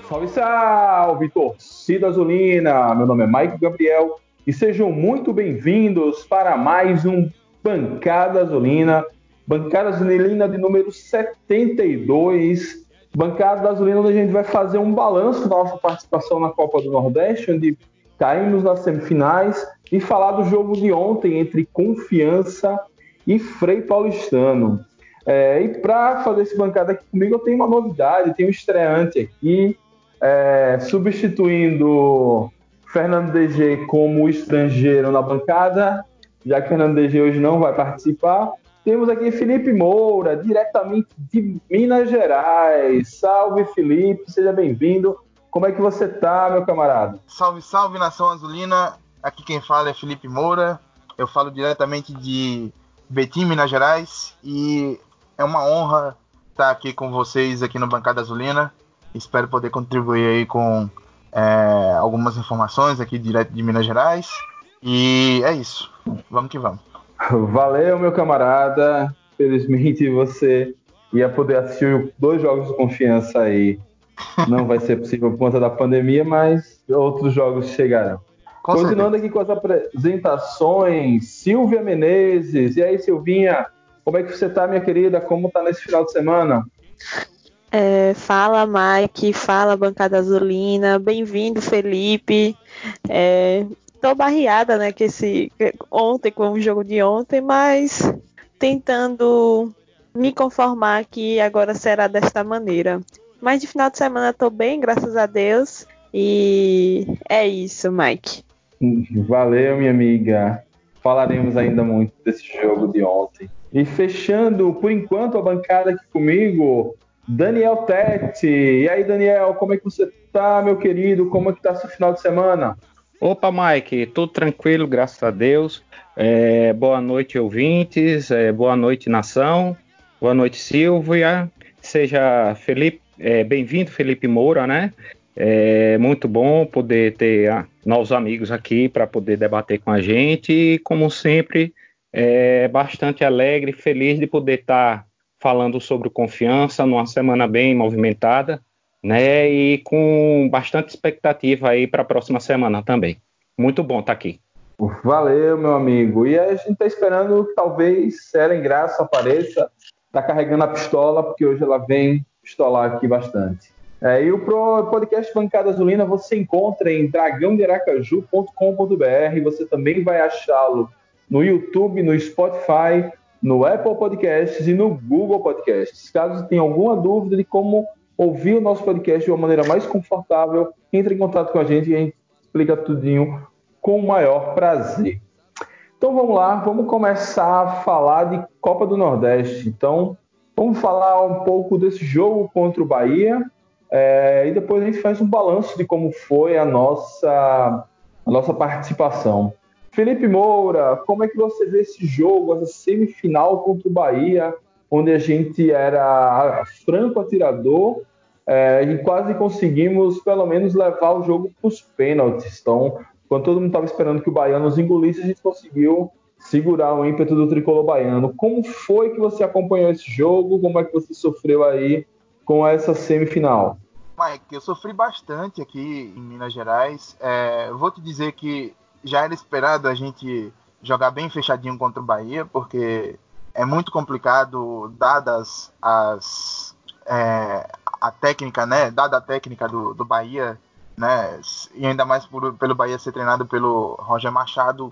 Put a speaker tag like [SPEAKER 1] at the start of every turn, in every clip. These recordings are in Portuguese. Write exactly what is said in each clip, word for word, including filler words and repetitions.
[SPEAKER 1] Salve, salve, torcida azulina! Meu nome é Mike Gabriel e sejam muito bem-vindos para mais um Bancada Azulina, Bancada Azulina de número setenta e dois, Bancada Azulina onde a gente vai fazer um balanço da nossa participação na Copa do Nordeste, onde caímos nas semifinais, e falar do jogo de ontem entre Confiança e Frei Paulistano. É, e para fazer esse bancada aqui comigo, eu tenho uma novidade, tenho um estreante aqui, é, substituindo Fernando D G como estrangeiro na bancada, já que Fernando D G hoje não vai participar. Temos aqui Felipe Moura, diretamente de Minas Gerais. Salve, Felipe, seja bem-vindo. Como é que você tá, meu camarada?
[SPEAKER 2] Salve, salve, nação azulina. Aqui quem fala é Felipe Moura. Eu falo diretamente de Betim, Minas Gerais. E é uma honra estar aqui com vocês aqui no Bancada Azulina. Espero poder contribuir aí com é, algumas informações aqui direto de Minas Gerais. E é isso. Vamos que vamos.
[SPEAKER 1] Valeu, meu camarada. Felizmente você ia poder assistir dois jogos de Confiança aí. Não vai ser possível por conta da pandemia, mas outros jogos chegarão.
[SPEAKER 2] Com
[SPEAKER 1] Continuando
[SPEAKER 2] certeza.
[SPEAKER 1] aqui com as apresentações, Silvia Menezes. E aí, Silvinha, como é que você tá, minha querida? Como tá nesse final de semana?
[SPEAKER 3] É, fala, Mike, fala, Bancada Azulina, bem-vindo, Felipe. É, tô barreada, né, que esse, ontem, com o jogo de ontem, mas tentando me conformar que agora será desta maneira. Mas de final de semana tô bem, graças a Deus, e é isso, Mike.
[SPEAKER 1] Valeu, minha amiga. Falaremos ainda muito desse jogo de ontem. E fechando, por enquanto, a bancada aqui comigo, Daniel Tete. E aí, Daniel, como é que você tá, meu querido? Como é que tá seu final de semana?
[SPEAKER 4] Opa, Mike, tudo tranquilo, graças a Deus. É, boa noite, ouvintes. É, boa noite, nação. Boa noite, Silvia. Seja Felipe, é, bem-vindo, Felipe Moura, né? É muito bom poder ter ah, novos amigos aqui para poder debater com a gente. E, como sempre, é bastante alegre e feliz de poder estar falando sobre confiança numa semana bem movimentada, né? E com bastante expectativa aí para a próxima semana também. Muito bom estar aqui.
[SPEAKER 1] Valeu, meu amigo. E a gente está esperando que talvez Ellen Graça apareça, está carregando a pistola, porque hoje ela vem pistolar aqui bastante. É, e o podcast Bancada Azulina você encontra em dragão de aracaju ponto com ponto b r. Você também vai achá-lo no YouTube, no Spotify, no Apple Podcasts e no Google Podcasts. Caso tenha alguma dúvida de como ouvir o nosso podcast de uma maneira mais confortável, entre em contato com a gente e a gente explica tudinho com o maior prazer. Então vamos lá, vamos começar a falar de Copa do Nordeste. Então vamos falar um pouco desse jogo contra o Bahia, é, e depois a gente faz um balanço de como foi a nossa, a nossa participação. Felipe Moura, como é que você vê esse jogo, essa semifinal contra o Bahia, onde a gente era franco atirador, é, e quase conseguimos pelo menos levar o jogo para os pênaltis. Então, quando todo mundo estava esperando que o Bahia nos engolisse, a gente conseguiu segurar o ímpeto do tricolor baiano. Como foi que você acompanhou esse jogo? Como é que você sofreu aí com essa semifinal?
[SPEAKER 2] Mike, eu sofri bastante aqui em Minas Gerais. É, eu vou te dizer que já era esperado a gente jogar bem fechadinho contra o Bahia, porque é muito complicado, dadas as é, a técnica, né? Dada a técnica do, do Bahia, né? E ainda mais por, pelo Bahia ser treinado pelo Roger Machado,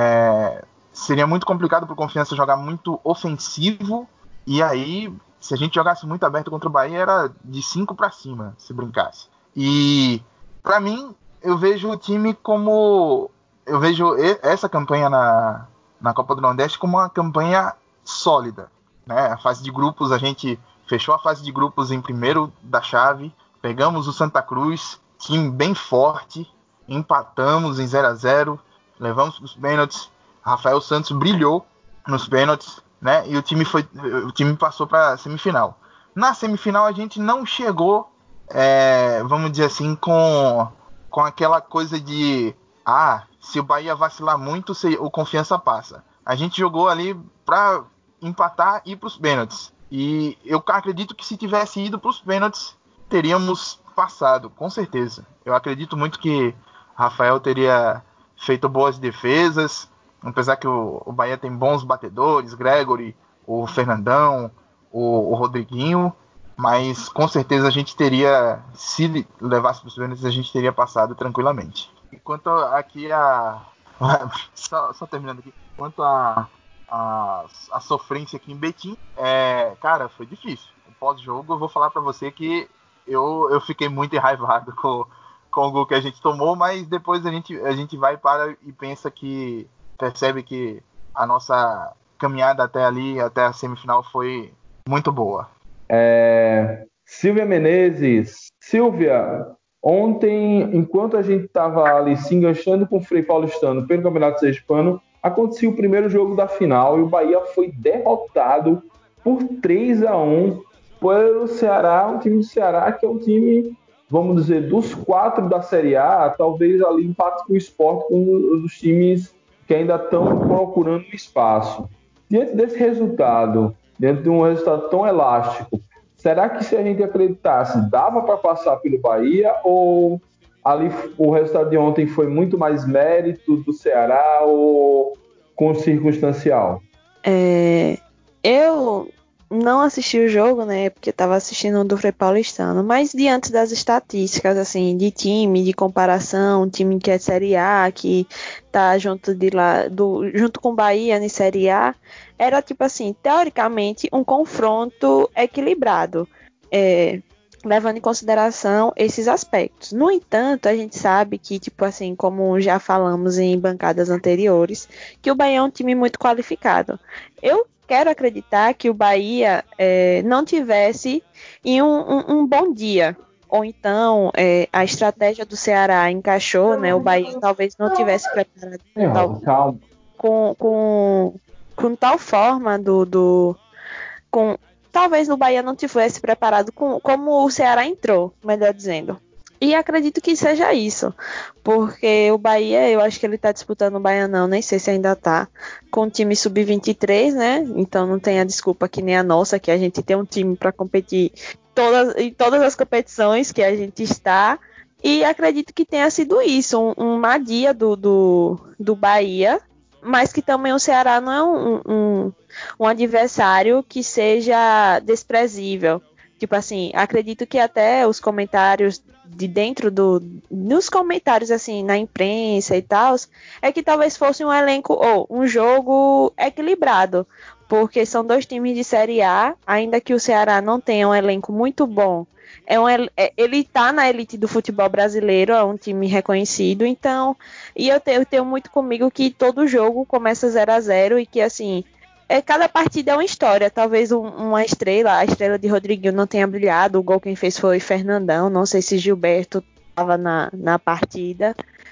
[SPEAKER 2] é, seria muito complicado para o Confiança jogar muito ofensivo. E aí, se a gente jogasse muito aberto contra o Bahia, era de cinco para cima, se brincasse. E, para mim, eu vejo o time como... Eu vejo essa campanha na, na Copa do Nordeste como uma campanha sólida, né? A fase de grupos, a gente fechou a fase de grupos em primeiro da chave, pegamos o Santa Cruz, time bem forte, empatamos em zero a zero, levamos para os pênaltis, Rafael Santos brilhou nos pênaltis, né? E o time, foi, o time passou para a semifinal. Na semifinal a gente não chegou, é, vamos dizer assim, com, com aquela coisa de ah, se o Bahia vacilar muito, o Confiança passa. A gente jogou ali para empatar e ir para os pênaltis. E eu acredito que se tivesse ido para os pênaltis, teríamos passado, com certeza. Eu acredito muito que Rafael teria feito boas defesas, apesar que o, o Bahia tem bons batedores, Gregory, o Fernandão, o, o Rodriguinho, mas com certeza a gente teria, se levasse para os pênaltis, a gente teria passado tranquilamente. Enquanto aqui a... só, só terminando aqui, quanto a, a, a sofrência aqui em Betim, é, cara, foi difícil. O pós-jogo, eu vou falar para você que eu, eu fiquei muito enraivado com, com o gol que a gente tomou, mas depois a gente, a gente vai para e pensa que, percebe que a nossa caminhada até ali, até a semifinal, foi muito boa.
[SPEAKER 1] É, Silvia Menezes. Silvia, ontem, enquanto a gente estava ali se enganchando com o Frei Paulistano pelo Campeonato Sergipano, aconteceu o primeiro jogo da final e o Bahia foi derrotado por três a um pelo Ceará, um time do Ceará que é um time, vamos dizer, dos quatro da Série A, talvez ali empate com o Sport, um dos times que ainda estão procurando espaço. Diante desse resultado, diante de um resultado tão elástico, será que se a gente acreditasse, dava para passar pelo Bahia, ou ali o resultado de ontem foi muito mais mérito do Ceará ou com circunstancial?
[SPEAKER 3] É, eu não assisti o jogo, né, porque estava assistindo o do Frei Paulistano, mas diante das estatísticas, assim, de time, de comparação, time que é Série A, que tá junto de lá, do, junto com o Bahia na Série A, era tipo assim, teoricamente, um confronto equilibrado, é, levando em consideração esses aspectos. No entanto, a gente sabe que, tipo assim, como já falamos em bancadas anteriores, que o Bahia é um time muito qualificado. Eu quero acreditar que o Bahia é, não tivesse em um, um, um bom dia. Ou então é, a estratégia do Ceará encaixou, né? O Bahia talvez não tivesse preparado com tal,
[SPEAKER 1] Calma.
[SPEAKER 3] com, com, com tal forma do, do com, talvez o Bahia não tivesse preparado com, como o Ceará entrou, melhor dizendo. E acredito que seja isso, porque o Bahia, eu acho que ele tá disputando o Baianão, nem sei se ainda tá, com o time sub vinte e três, né? Então não tem a desculpa que nem a nossa, que a gente tem um time para competir todas, em todas as competições que a gente está. E acredito que tenha sido isso, um, uma dia do, do, do Bahia, mas que também o Ceará não é um, um, um adversário que seja desprezível. Tipo assim, acredito que até os comentários de dentro do... nos comentários, assim, na imprensa e tal, é que talvez fosse um elenco ou um jogo equilibrado, porque são dois times de Série A, ainda que o Ceará não tenha um elenco muito bom. É um, é, ele tá na elite do futebol brasileiro, é um time reconhecido, então... E eu tenho, eu tenho muito comigo que todo jogo começa zero a zero e que, assim... É, cada partida é uma história. Talvez um, uma estrela, a estrela de Rodriguinho não tenha brilhado. O gol quem fez foi Fernandão. Não sei se Gilberto estava na, na partida.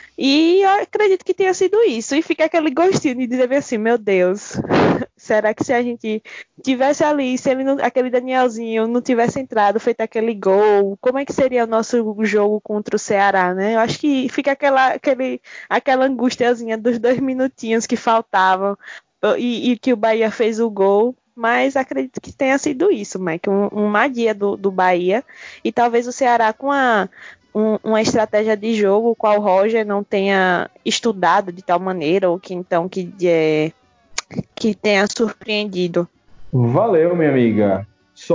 [SPEAKER 3] E eu acredito que tenha sido isso. E fica aquele gostinho de dizer assim, meu Deus, será que se a gente tivesse ali, se ele não, aquele Danielzinho não tivesse entrado, feito aquele gol, como é que seria o nosso jogo contra o Ceará, né? Eu acho que fica aquela, aquele, aquela angustiazinha dos dois minutinhos que faltavam. E, e que o Bahia fez o gol, mas acredito que tenha sido isso, Mike, um, uma dia do, do Bahia, e talvez o Ceará com a, um, uma estratégia de jogo qual o Roger não tenha estudado de tal maneira, ou que então que, é, que tenha surpreendido.
[SPEAKER 1] Valeu, minha amiga.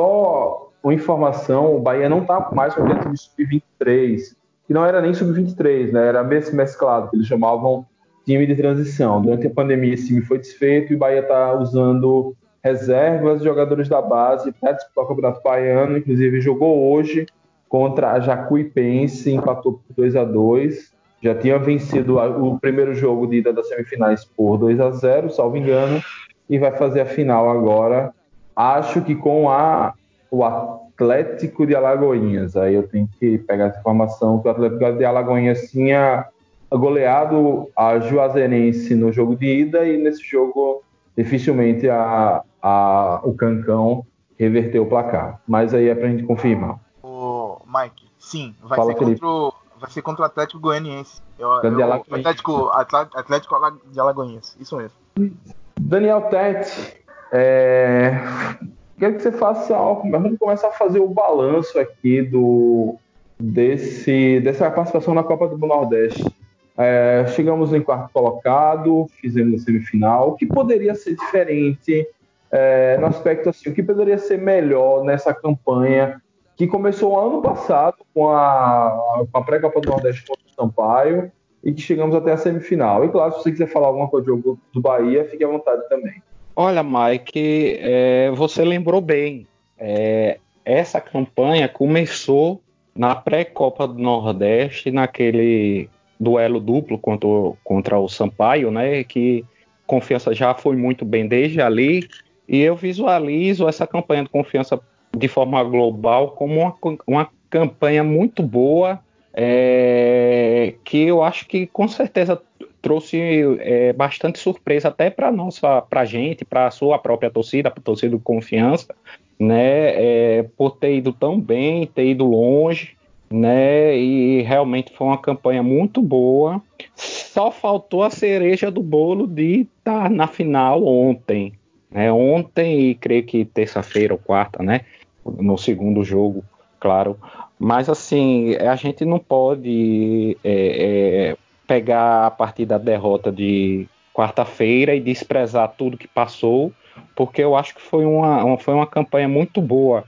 [SPEAKER 1] Só uma informação, o Bahia não está mais com aquele time sub vinte e três, que não era nem sub vinte e três, né? Era mesclado, que eles chamavam time de transição. Durante a pandemia, esse time foi desfeito e o Bahia está usando reservas, jogadores da base para disputar o Campeonato Baiano. Inclusive, jogou hoje contra a Jacuipense, empatou por dois a dois. Já tinha vencido o primeiro jogo de ida das semifinais por dois a zero, salvo engano, e vai fazer a final agora. Acho que com a, o Atlético de Alagoinhas. Aí eu tenho que pegar essa informação que o Atlético de Alagoinhas tinha goleado a Juazeirense no jogo de ida e nesse jogo dificilmente a, a, o Cancão reverteu o placar. Mas aí é pra gente confirmar.
[SPEAKER 2] O Mike, sim, vai,
[SPEAKER 1] Fala,
[SPEAKER 2] ser
[SPEAKER 1] Felipe.
[SPEAKER 2] contra, o, vai ser contra o Atlético Goianiense. Eu,
[SPEAKER 1] De
[SPEAKER 2] eu, Atlético, Atlético de Alagoinhas, isso mesmo.
[SPEAKER 1] Daniel Tete, é... quero que você faça, vamos começar a fazer o balanço aqui do desse, dessa participação na Copa do Nordeste. É, chegamos em quarto colocado, fizemos semifinal. O que poderia ser diferente é, no aspecto assim, o que poderia ser melhor nessa campanha que começou ano passado com a, com a pré-Copa do Nordeste contra o Sampaio e que chegamos até a semifinal. E claro, se você quiser falar alguma coisa do jogo do Bahia, fique à vontade também.
[SPEAKER 4] Olha, Mike, é, você lembrou bem. É, essa campanha começou na pré-Copa do Nordeste, naquele duelo duplo contra, contra o Sampaio, né? Que Confiança já foi muito bem desde ali. E eu visualizo essa campanha de Confiança de forma global como uma, uma campanha muito boa, é, que eu acho que com certeza trouxe é, bastante surpresa até para nossa, para a gente, para a sua própria torcida, para a torcida do Confiança, né? É, por ter ido tão bem, ter ido longe, né? E realmente foi uma campanha muito boa. Só faltou a cereja do bolo de estar na final ontem, né? Ontem e creio que terça-feira ou quarta, né? No segundo jogo, claro. Mas assim, a gente não pode é, é, pegar a partir da derrota de quarta-feira e desprezar tudo que passou, porque eu acho que foi uma, uma, foi uma campanha muito boa.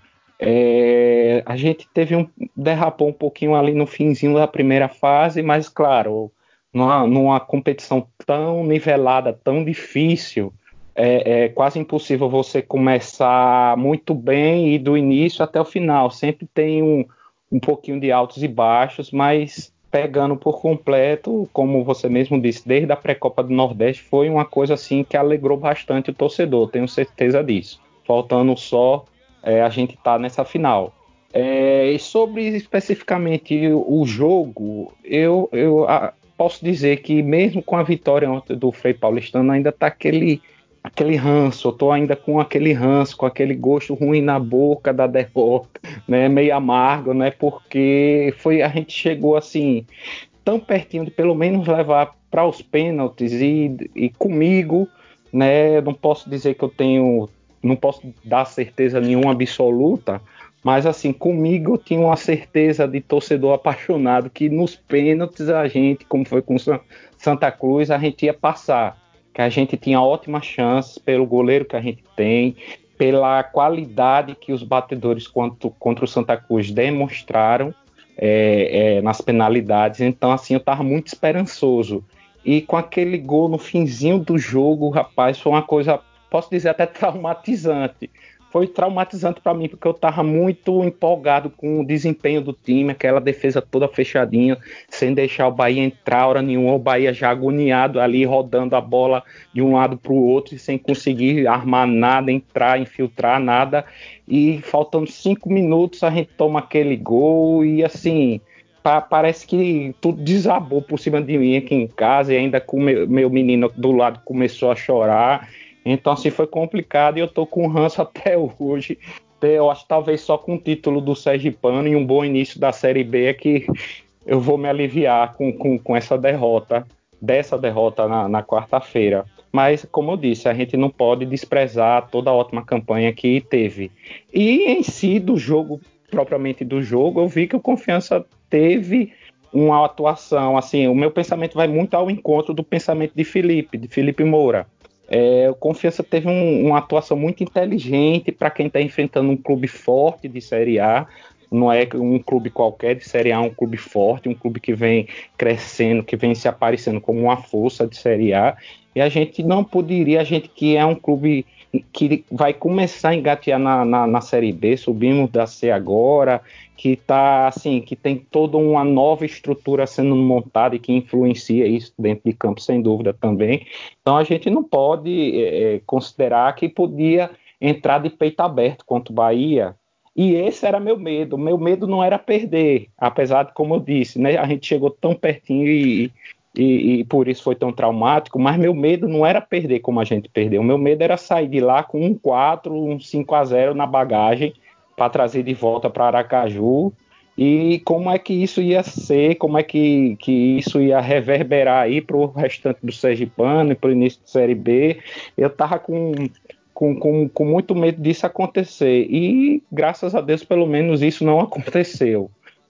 [SPEAKER 4] É, a gente teve um derrapou um pouquinho ali no finzinho da primeira fase, mas claro, numa, numa competição tão nivelada, tão difícil, é, é quase impossível você começar muito bem e do início até o final. Sempre tem um, um pouquinho de altos e baixos, mas pegando por completo, como você mesmo disse, desde a pré-Copa do Nordeste, foi uma coisa assim que alegrou bastante o torcedor, tenho certeza disso. Faltando só é, a gente estar tá nessa final. É, e sobre especificamente o, o jogo, eu, eu a, posso dizer que mesmo com a vitória ontem do Frei Paulistano, ainda está aquele aquele ranço, eu tô ainda com aquele ranço, com aquele gosto ruim na boca da derrota, né, meio amargo, né, porque foi, a gente chegou assim, tão pertinho de pelo menos levar para os pênaltis e, e comigo, né, não posso dizer que eu tenho, não posso dar certeza nenhuma absoluta, mas assim, comigo eu tinha uma certeza de torcedor apaixonado que nos pênaltis a gente, como foi com Santa Cruz, a gente ia passar, que a gente tinha ótimas chances pelo goleiro que a gente tem, pela qualidade que os batedores contra, contra o Santa Cruz demonstraram é, é, nas penalidades. Então, assim, eu estava muito esperançoso. E com aquele gol no finzinho do jogo, rapaz, foi uma coisa, posso dizer, até traumatizante. Foi traumatizante para mim, porque eu estava muito empolgado com o desempenho do time, aquela defesa toda fechadinha, sem deixar o Bahia entrar hora nenhuma, o Bahia já agoniado ali, rodando a bola de um lado para o outro, sem conseguir armar nada, entrar, infiltrar nada, e faltando cinco minutos a gente toma aquele gol, e assim, pa- parece que tudo desabou por cima de mim aqui em casa, e ainda com o meu, meu menino do lado começou a chorar. Então, assim, foi complicado e eu tô com ranço até hoje. Eu acho que talvez só com o título do Sergipano e um bom início da Série B é que eu vou me aliviar com, com, com essa derrota, dessa derrota na, na quarta-feira. Mas, como eu disse, a gente não pode desprezar toda a ótima campanha que teve. E em si, do jogo, propriamente do jogo, eu vi que o Confiança teve uma atuação, assim, o meu pensamento vai muito ao encontro do pensamento de Felipe, de Felipe Moura. É, o Confiança teve um, uma atuação muito inteligente para quem está enfrentando um clube forte de Série A. Não é um clube qualquer de Série A, um clube forte, um clube que vem crescendo, que vem se aparecendo como uma força de Série A. E a gente não poderia, a gente que é um clube que vai começar a engatear na, na, na Série B, subimos da C agora, que tá assim, que tem toda uma nova estrutura sendo montada e que influencia isso dentro de campo, sem dúvida também. Então a gente não pode é, considerar que podia entrar de peito aberto contra o Bahia. E esse era meu medo. Meu medo não era perder, apesar de, como eu disse, né, a gente chegou tão pertinho e, e, e por isso foi tão traumático, mas meu medo não era perder como a gente perdeu. Meu medo era sair de lá com um quatro, um cinco a zero na bagagem para trazer de volta para Aracaju. E como é que isso ia ser, como é que, que isso ia reverberar aí para o restante do Sergipano e para o início da Série B. Eu estava com, com, com, com muito medo disso acontecer. E, graças a Deus, pelo menos isso não aconteceu.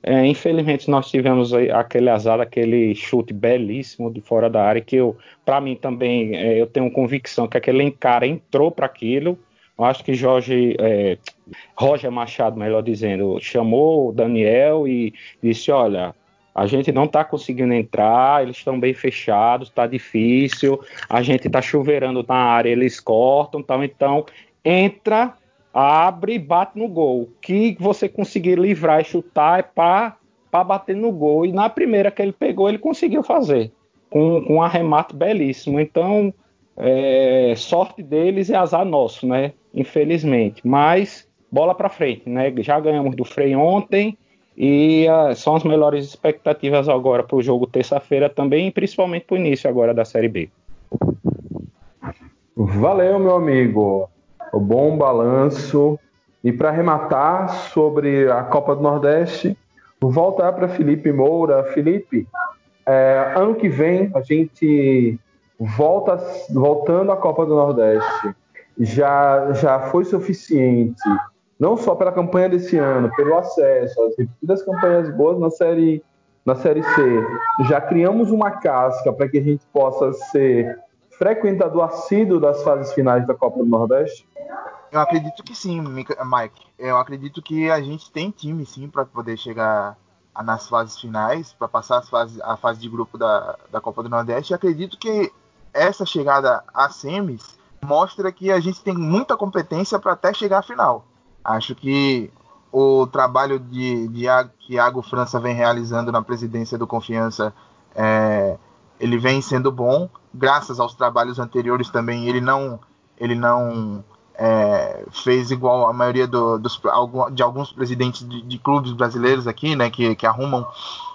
[SPEAKER 4] É, infelizmente nós tivemos aí aquele azar, aquele chute belíssimo de fora da área, que eu, para mim também, é, eu tenho convicção que aquele cara entrou para aquilo. Eu acho que Jorge, é, Roger Machado, melhor dizendo, chamou o Daniel e disse, olha, a gente não está conseguindo entrar, eles estão bem fechados, está difícil, a gente está chuveirando na área, eles cortam, então, então entra, abre e bate no gol. O que você conseguir livrar e chutar é para bater no gol. E na primeira que ele pegou, ele conseguiu fazer, com, com um arremate belíssimo. Então, é, sorte deles e azar nosso, né? Infelizmente. Mas, bola para frente, né? Já ganhamos do Frei ontem e uh, são as melhores expectativas agora para o jogo terça-feira também, e principalmente para o início agora da Série B.
[SPEAKER 1] Valeu, meu amigo. O bom balanço. E para arrematar sobre a Copa do Nordeste, vou voltar para Felipe Moura. Felipe, é, ano que vem a gente volta voltando à Copa do Nordeste. Já, já foi suficiente, não só pela campanha desse ano, pelo acesso, as repetidas campanhas boas na série, na série C. Já criamos uma casca para que a gente possa ser frequentador assíduo das fases finais da Copa do Nordeste?
[SPEAKER 2] Eu acredito que sim, Mike. Eu acredito que a gente tem time sim para poder chegar nas fases finais, para passar as fases, a fase de grupo da, da Copa do Nordeste. E acredito que essa chegada a semis mostra que a gente tem muita competência para até chegar à final. Acho que o trabalho de, de que Iago França vem realizando na presidência do Confiança, é, ele vem sendo bom. Graças aos trabalhos anteriores também, ele não, ele não é, fez igual a maioria do, dos, de alguns presidentes de, de clubes brasileiros aqui, né, que, que arrumam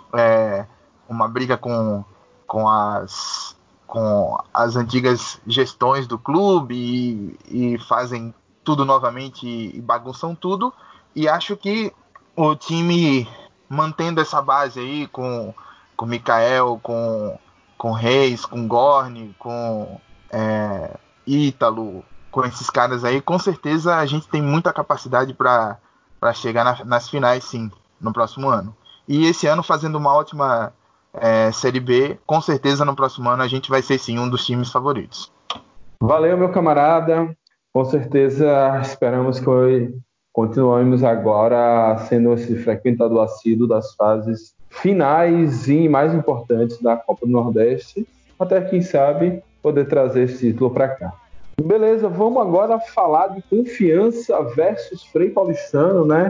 [SPEAKER 2] é, uma briga com, com, as, com as antigas gestões do clube e, e fazem tudo novamente e bagunçam tudo. E acho que o time, mantendo essa base aí com com Mikael, com com Reis, com Gorni, com é, Ítalo, com esses caras aí, com certeza a gente tem muita capacidade para chegar na, nas finais, sim, no próximo ano. E esse ano, fazendo uma ótima é, Série B, com certeza no próximo ano a gente vai ser, sim, um dos times favoritos.
[SPEAKER 1] Valeu, meu camarada. Com certeza esperamos que continuemos agora sendo esse frequentador assíduo das fases finais e mais importantes da Copa do Nordeste, até quem sabe poder trazer esse título para cá. Beleza, vamos agora falar de Confiança versus Frei Paulistano, né?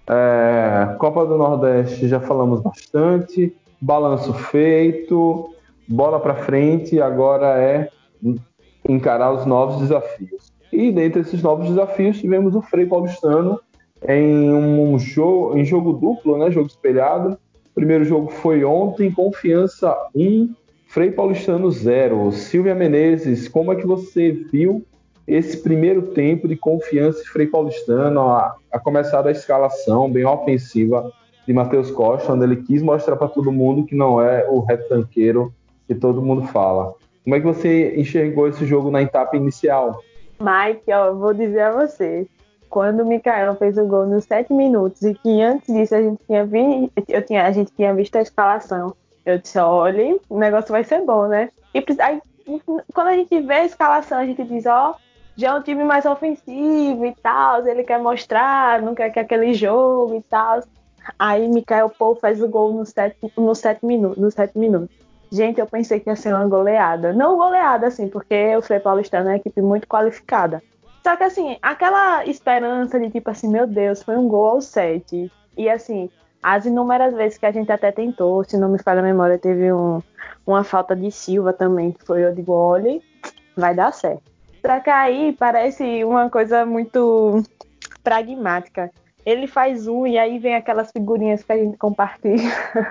[SPEAKER 1] É, Copa do Nordeste já falamos bastante, balanço feito, bola para frente, agora é encarar os novos desafios. E dentre esses novos desafios tivemos o Frei Paulistano em um jogo, em jogo duplo, né? Jogo espelhado. O primeiro jogo foi ontem, Confiança um, Frei Paulistano zero. Silvia Menezes, como é que você viu esse primeiro tempo de Confiança e Frei Paulistano, a, a começar da escalação bem ofensiva de Matheus Costa, onde ele quis mostrar para todo mundo que não é o retranqueiro que todo mundo fala. Como é que você enxergou esse jogo na etapa inicial?
[SPEAKER 3] Mike, ó, vou dizer a você, quando o Mikael fez o gol nos sete minutos e que antes disso a gente tinha, vi, eu tinha, a gente tinha visto a escalação, eu disse, olha, o negócio vai ser bom, né? E aí, quando a gente vê a escalação, a gente diz, ó, já é um time mais ofensivo e tal, ele quer mostrar, não quer que aquele jogo e tal. Aí Mikael Pou faz o gol nos sete, nos sete minutos, nos sete minutos. Gente, eu pensei que ia ser uma goleada. Não goleada, assim, porque o Frei Paulistano é uma equipe muito qualificada. Só que, assim, aquela esperança de, tipo assim, meu Deus, foi um gol aos sete. E, assim, as inúmeras vezes que a gente até tentou, se não me falha a memória, teve um, uma falta de Silva também, que foi, eu digo, olha, vai dar certo. Só que aí parece uma coisa muito pragmática. Ele faz um e aí vem aquelas figurinhas que a gente compartilha.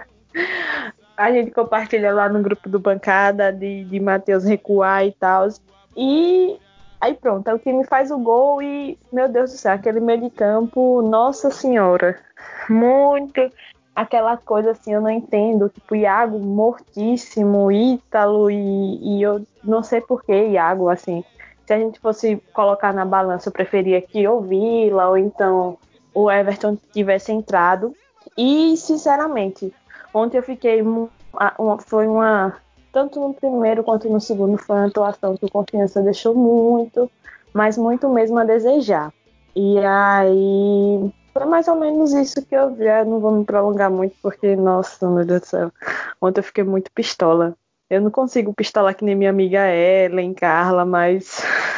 [SPEAKER 3] A gente compartilha lá no grupo do Bancada de, de Matheus recuar e tal. E aí pronto, o time faz o gol e, meu Deus do céu, aquele meio de campo, nossa senhora, muito aquela coisa assim, eu não entendo, tipo, Iago mortíssimo, Ítalo e, e eu não sei por que Iago, assim, se a gente fosse colocar na balança, eu preferia que ou Vila ou então o Everton tivesse entrado. E, sinceramente, ontem eu fiquei... Foi uma... Tanto no primeiro quanto no segundo foi uma atuação que o Confiança deixou muito, mas muito mesmo a desejar. E aí... Foi mais ou menos isso que eu vi. Eu não vou me prolongar muito, porque, nossa, meu Deus do céu. Ontem eu fiquei muito pistola. Eu não consigo pistolar que nem minha amiga Ellen, Carla, mas...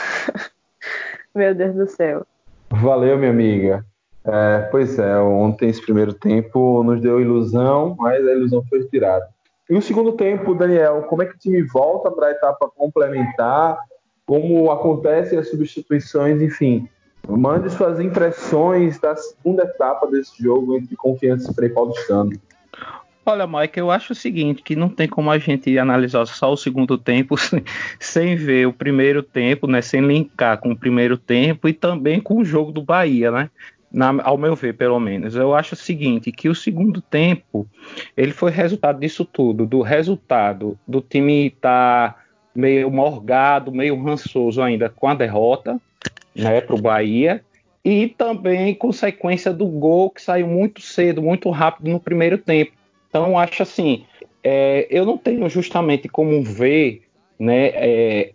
[SPEAKER 3] meu Deus do céu.
[SPEAKER 1] Valeu, minha amiga. É, pois é, ontem esse primeiro tempo nos deu ilusão, mas a ilusão foi retirada. E o segundo tempo, Daniel, como é que o time volta para a etapa complementar? Como acontecem as substituições, enfim. Mande suas impressões da segunda etapa desse jogo entre Confiança e Frei Paulistano.
[SPEAKER 4] Olha, Mike, eu acho o seguinte, que não tem como a gente analisar só o segundo tempo sem, sem ver o primeiro tempo, né, sem linkar com o primeiro tempo e também com o jogo do Bahia, né? Na, ao meu ver, pelo menos. Eu acho o seguinte, que o segundo tempo, ele foi resultado disso tudo, do resultado do time estar tá meio morgado, meio rançoso ainda com a derrota, né, para o Bahia, e também consequência do gol que saiu muito cedo, muito rápido no primeiro tempo. Então, acho assim, é, eu não tenho justamente como ver, né, é,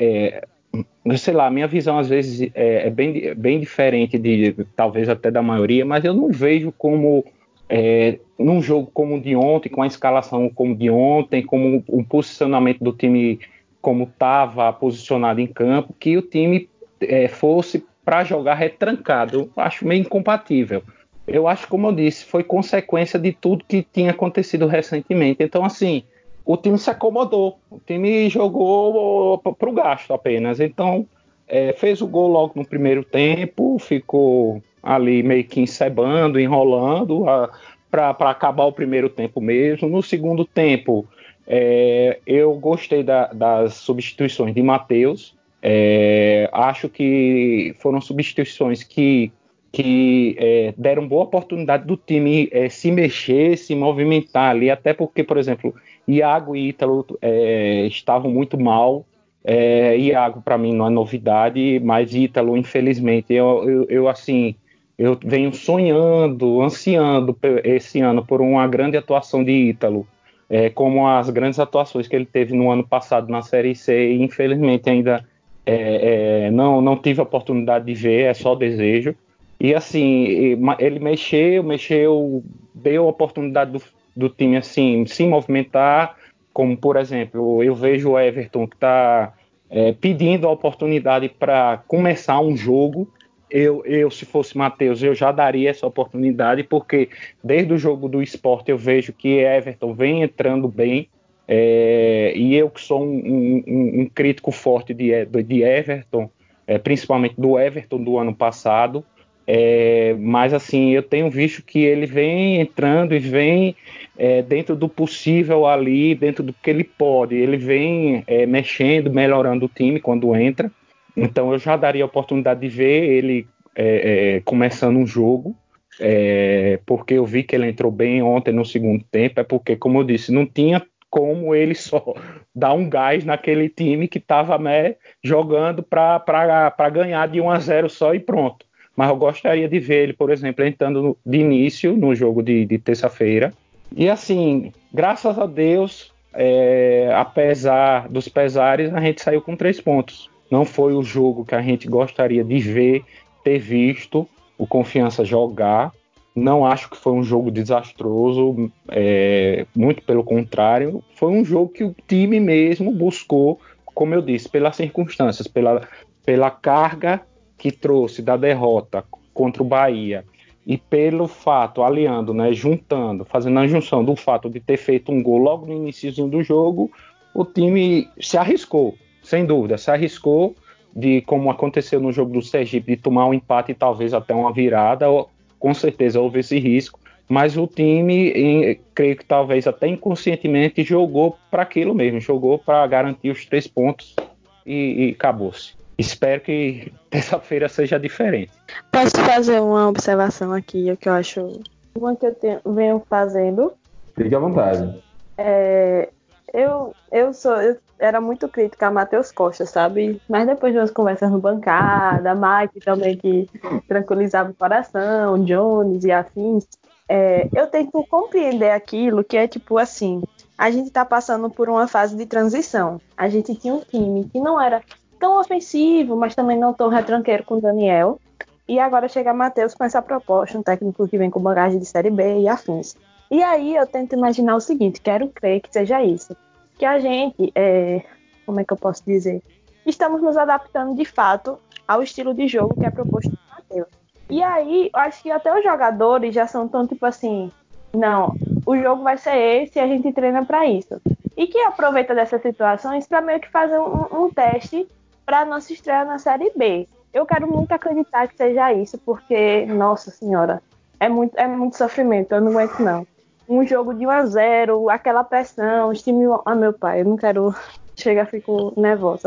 [SPEAKER 4] é, sei lá, minha visão às vezes é, é bem, bem diferente de, talvez até da maioria, mas eu não vejo como, é, num jogo como o de ontem, com a escalação como de ontem, como o posicionamento do time como estava posicionado em campo, que o time é, fosse para jogar retrancado. Eu acho meio incompatível. Eu acho, como eu disse, foi consequência de tudo que tinha acontecido recentemente. Então, assim, o time se acomodou. O time jogou para o gasto apenas. Então, é, fez o gol logo no primeiro tempo, ficou ali meio que encebando, enrolando para acabar o primeiro tempo mesmo. No segundo tempo, é, eu gostei da, das substituições de Matheus. É, acho que foram substituições que que é, deram boa oportunidade do time é, se mexer, se movimentar ali, até porque, por exemplo, Iago e Ítalo é, estavam muito mal. É, Iago, para mim, não é novidade, mas Ítalo, infelizmente, eu, eu, eu, assim, eu venho sonhando, ansiando esse ano por uma grande atuação de Ítalo, é, como as grandes atuações que ele teve no ano passado na Série C, e infelizmente ainda é, é, não, não tive a oportunidade de ver, é só desejo. E assim, ele mexeu, mexeu, deu a oportunidade do, do time assim, se movimentar, como por exemplo, eu vejo o Everton que está é, pedindo a oportunidade para começar um jogo. Eu, eu, se fosse Matheus, eu já daria essa oportunidade, porque desde o jogo do Sport eu vejo que Everton vem entrando bem, é, e eu que sou um, um, um crítico forte de, de Everton, é, principalmente do Everton do ano passado, é, mas assim, eu tenho visto que ele vem entrando e vem é, dentro do possível ali, dentro do que ele pode, ele vem é, mexendo, melhorando o time quando entra. Então eu já daria a oportunidade de ver ele é, é, começando um jogo, é, porque eu vi que ele entrou bem ontem no segundo tempo, é porque, como eu disse, não tinha como ele só dar um gás naquele time que estava né, jogando para ganhar de um a zero só e pronto. Mas eu gostaria de ver ele, por exemplo, entrando de início no jogo de, de terça-feira. E assim, graças a Deus, é, apesar dos pesares, a gente saiu com três pontos. Não foi o jogo que a gente gostaria de ver, ter visto o Confiança jogar. Não acho que foi um jogo desastroso, é, muito pelo contrário. Foi um jogo que o time mesmo buscou, como eu disse, pelas circunstâncias, pela, pela carga que trouxe da derrota contra o Bahia e pelo fato, aliando, né, juntando, fazendo a junção do fato de ter feito um gol logo no iniciozinho do jogo, o time se arriscou, sem dúvida, se arriscou de, como aconteceu no jogo do Sergipe, de tomar um empate e talvez até uma virada, com certeza houve esse risco, mas o time, em, creio que talvez até inconscientemente, jogou para aquilo mesmo, jogou para garantir os três pontos e, e acabou-se. Espero que terça-feira seja diferente.
[SPEAKER 3] Posso fazer uma observação aqui, o que eu acho uma que eu tenho, venho fazendo.
[SPEAKER 1] Fique à vontade.
[SPEAKER 3] É, Eu, eu sou, eu era muito crítica a Matheus Costa, sabe? Mas depois de umas conversas no bancada, Mike também que tranquilizava o coração, Jones e afins, é, eu tento compreender aquilo que é tipo assim, a gente tá passando por uma fase de transição. A gente tinha um time que não era tão ofensivo, mas também não tão retranqueiro com o Daniel. E agora chega Matheus com essa proposta, um técnico que vem com bagagem de Série B e afins. E aí eu tento imaginar o seguinte, quero crer que seja isso, que a gente, é, como é que eu posso dizer, estamos nos adaptando de fato ao estilo de jogo que é proposto por Matheus. E aí, eu acho que até os jogadores já são tão tipo assim, não, o jogo vai ser esse e a gente treina para isso. E que aproveita dessas situações para meio que fazer um, um teste para a nossa estreia na Série B. Eu quero muito acreditar que seja isso, porque, nossa senhora, é muito, é muito sofrimento, eu não aguento não. Um jogo de um a zero, aquela pressão, os times... Ah, meu pai, eu não quero... Chega, fico nervosa.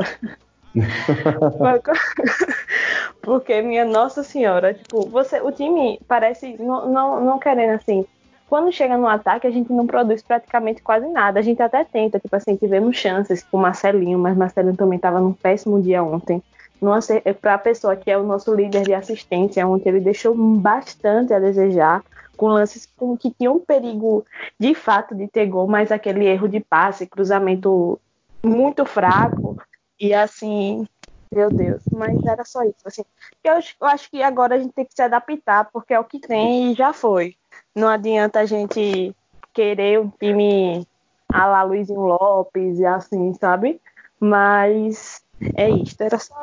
[SPEAKER 3] Porque, minha Nossa Senhora, tipo, você, o time parece não, não, não querendo, assim... Quando chega no ataque, a gente não produz praticamente quase nada. A gente até tenta, tipo assim, tivemos chances com o Marcelinho, mas Marcelinho também estava num péssimo dia ontem. Para a pessoa que é o nosso líder de assistência, onde ele deixou bastante a desejar, com lances com, que tinham um perigo de fato de ter gol, mas aquele erro de passe, cruzamento muito fraco, e assim, meu Deus, mas era só isso. Assim, eu, eu acho que agora a gente tem que se adaptar, porque é o que tem e já foi. Não adianta a gente querer um time à la Luizinho Lopes e assim, sabe? Mas é isso, era só,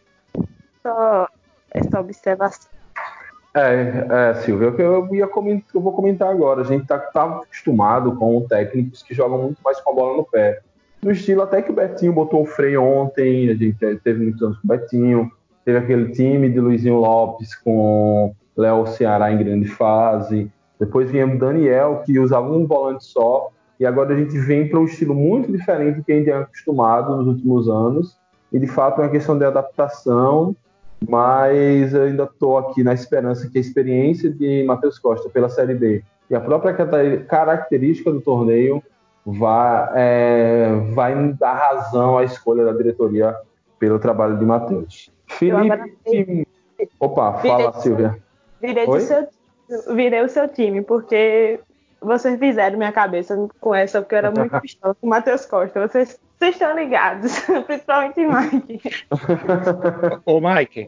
[SPEAKER 3] só essa observação.
[SPEAKER 1] É, é, Silvia, o que eu, ia comentar, eu vou comentar agora. A gente tá, tá acostumado com técnicos que jogam muito mais com a bola no pé. No estilo até que o Betinho botou o freio ontem, a gente teve muitos anos com o Betinho, teve aquele time de Luizinho Lopes com Léo Ceará em grande fase, depois vinha o Daniel, que usava um volante só, e agora a gente vem para um estilo muito diferente do que a gente é acostumado nos últimos anos, e de fato é uma questão de adaptação, mas eu ainda estou aqui na esperança que a experiência de Matheus Costa pela Série B e a própria característica do torneio vai, é, vai dar razão à escolha da diretoria pelo trabalho de Matheus. Felipe... Opa, fala, virei Silvia.
[SPEAKER 3] Virei, do seu, virei o seu time, porque vocês fizeram minha cabeça com essa, porque eu era muito pistola com o Matheus Costa. Vocês, vocês estão ligados, principalmente Mike.
[SPEAKER 4] Ô, Mike.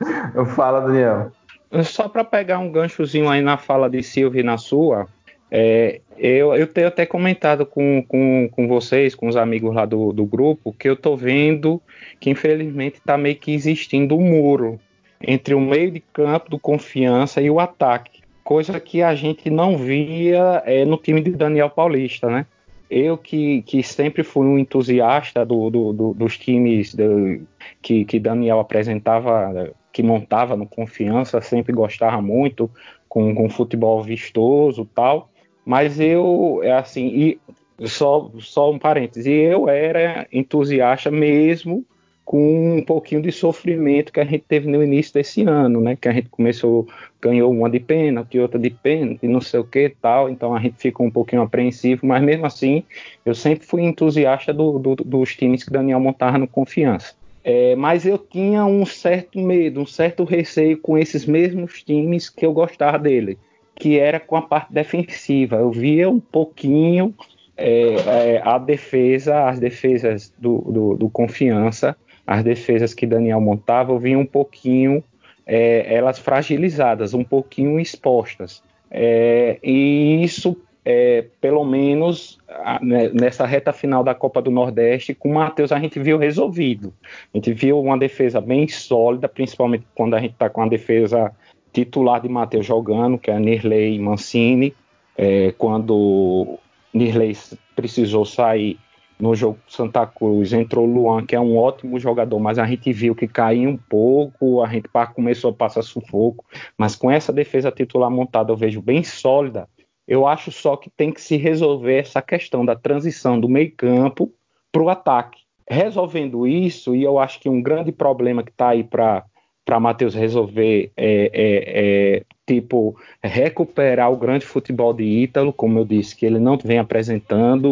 [SPEAKER 1] Fala, Daniel.
[SPEAKER 4] Só para pegar um ganchozinho aí na fala de Silvia e na sua, é, eu, eu tenho até comentado com, com, com vocês, com os amigos lá do, do grupo, que eu tô vendo que infelizmente está meio que existindo um muro entre o meio de campo do Confiança e o ataque, coisa que a gente não via é, no time de Daniel Paulista, né? Eu que, que sempre fui um entusiasta do, do, do, dos times do, que, que Daniel apresentava, que montava no Confiança, sempre gostava muito, com, com futebol vistoso e tal, mas eu, assim, e só, só um parêntese, eu era entusiasta mesmo com um pouquinho de sofrimento que a gente teve no início desse ano, né, que a gente começou, ganhou uma de pênalti, outra de pênalti, não sei o que tal, então a gente ficou um pouquinho apreensivo, mas mesmo assim, eu sempre fui entusiasta do, do, dos times que Daniel montava no Confiança. É, mas eu tinha um certo medo, um certo receio com esses mesmos times que eu gostava dele, que era com a parte defensiva. Eu via um pouquinho é, é, a defesa, as defesas do, do, do Confiança, as defesas que Daniel montava, eu via um pouquinho é, elas fragilizadas, um pouquinho expostas. É, e isso É, pelo menos a, né, nessa reta final da Copa do Nordeste, com o Matheus a gente viu resolvido. A gente viu uma defesa bem sólida, principalmente quando a gente está com a defesa titular de Matheus jogando, que é Nirley e Mancini. É, quando Nirley precisou sair no jogo Santa Cruz, entrou o Luan, que é um ótimo jogador, mas a gente viu que caiu um pouco, a gente começou a passar sufoco, mas com essa defesa titular montada eu vejo bem sólida. Eu acho só que tem que se resolver essa questão da transição do meio campo para o ataque. Resolvendo isso, e eu acho que um grande problema que está aí para Matheus resolver é, é, é, tipo, recuperar o grande futebol de Ítalo, como eu disse, que ele não vem apresentando,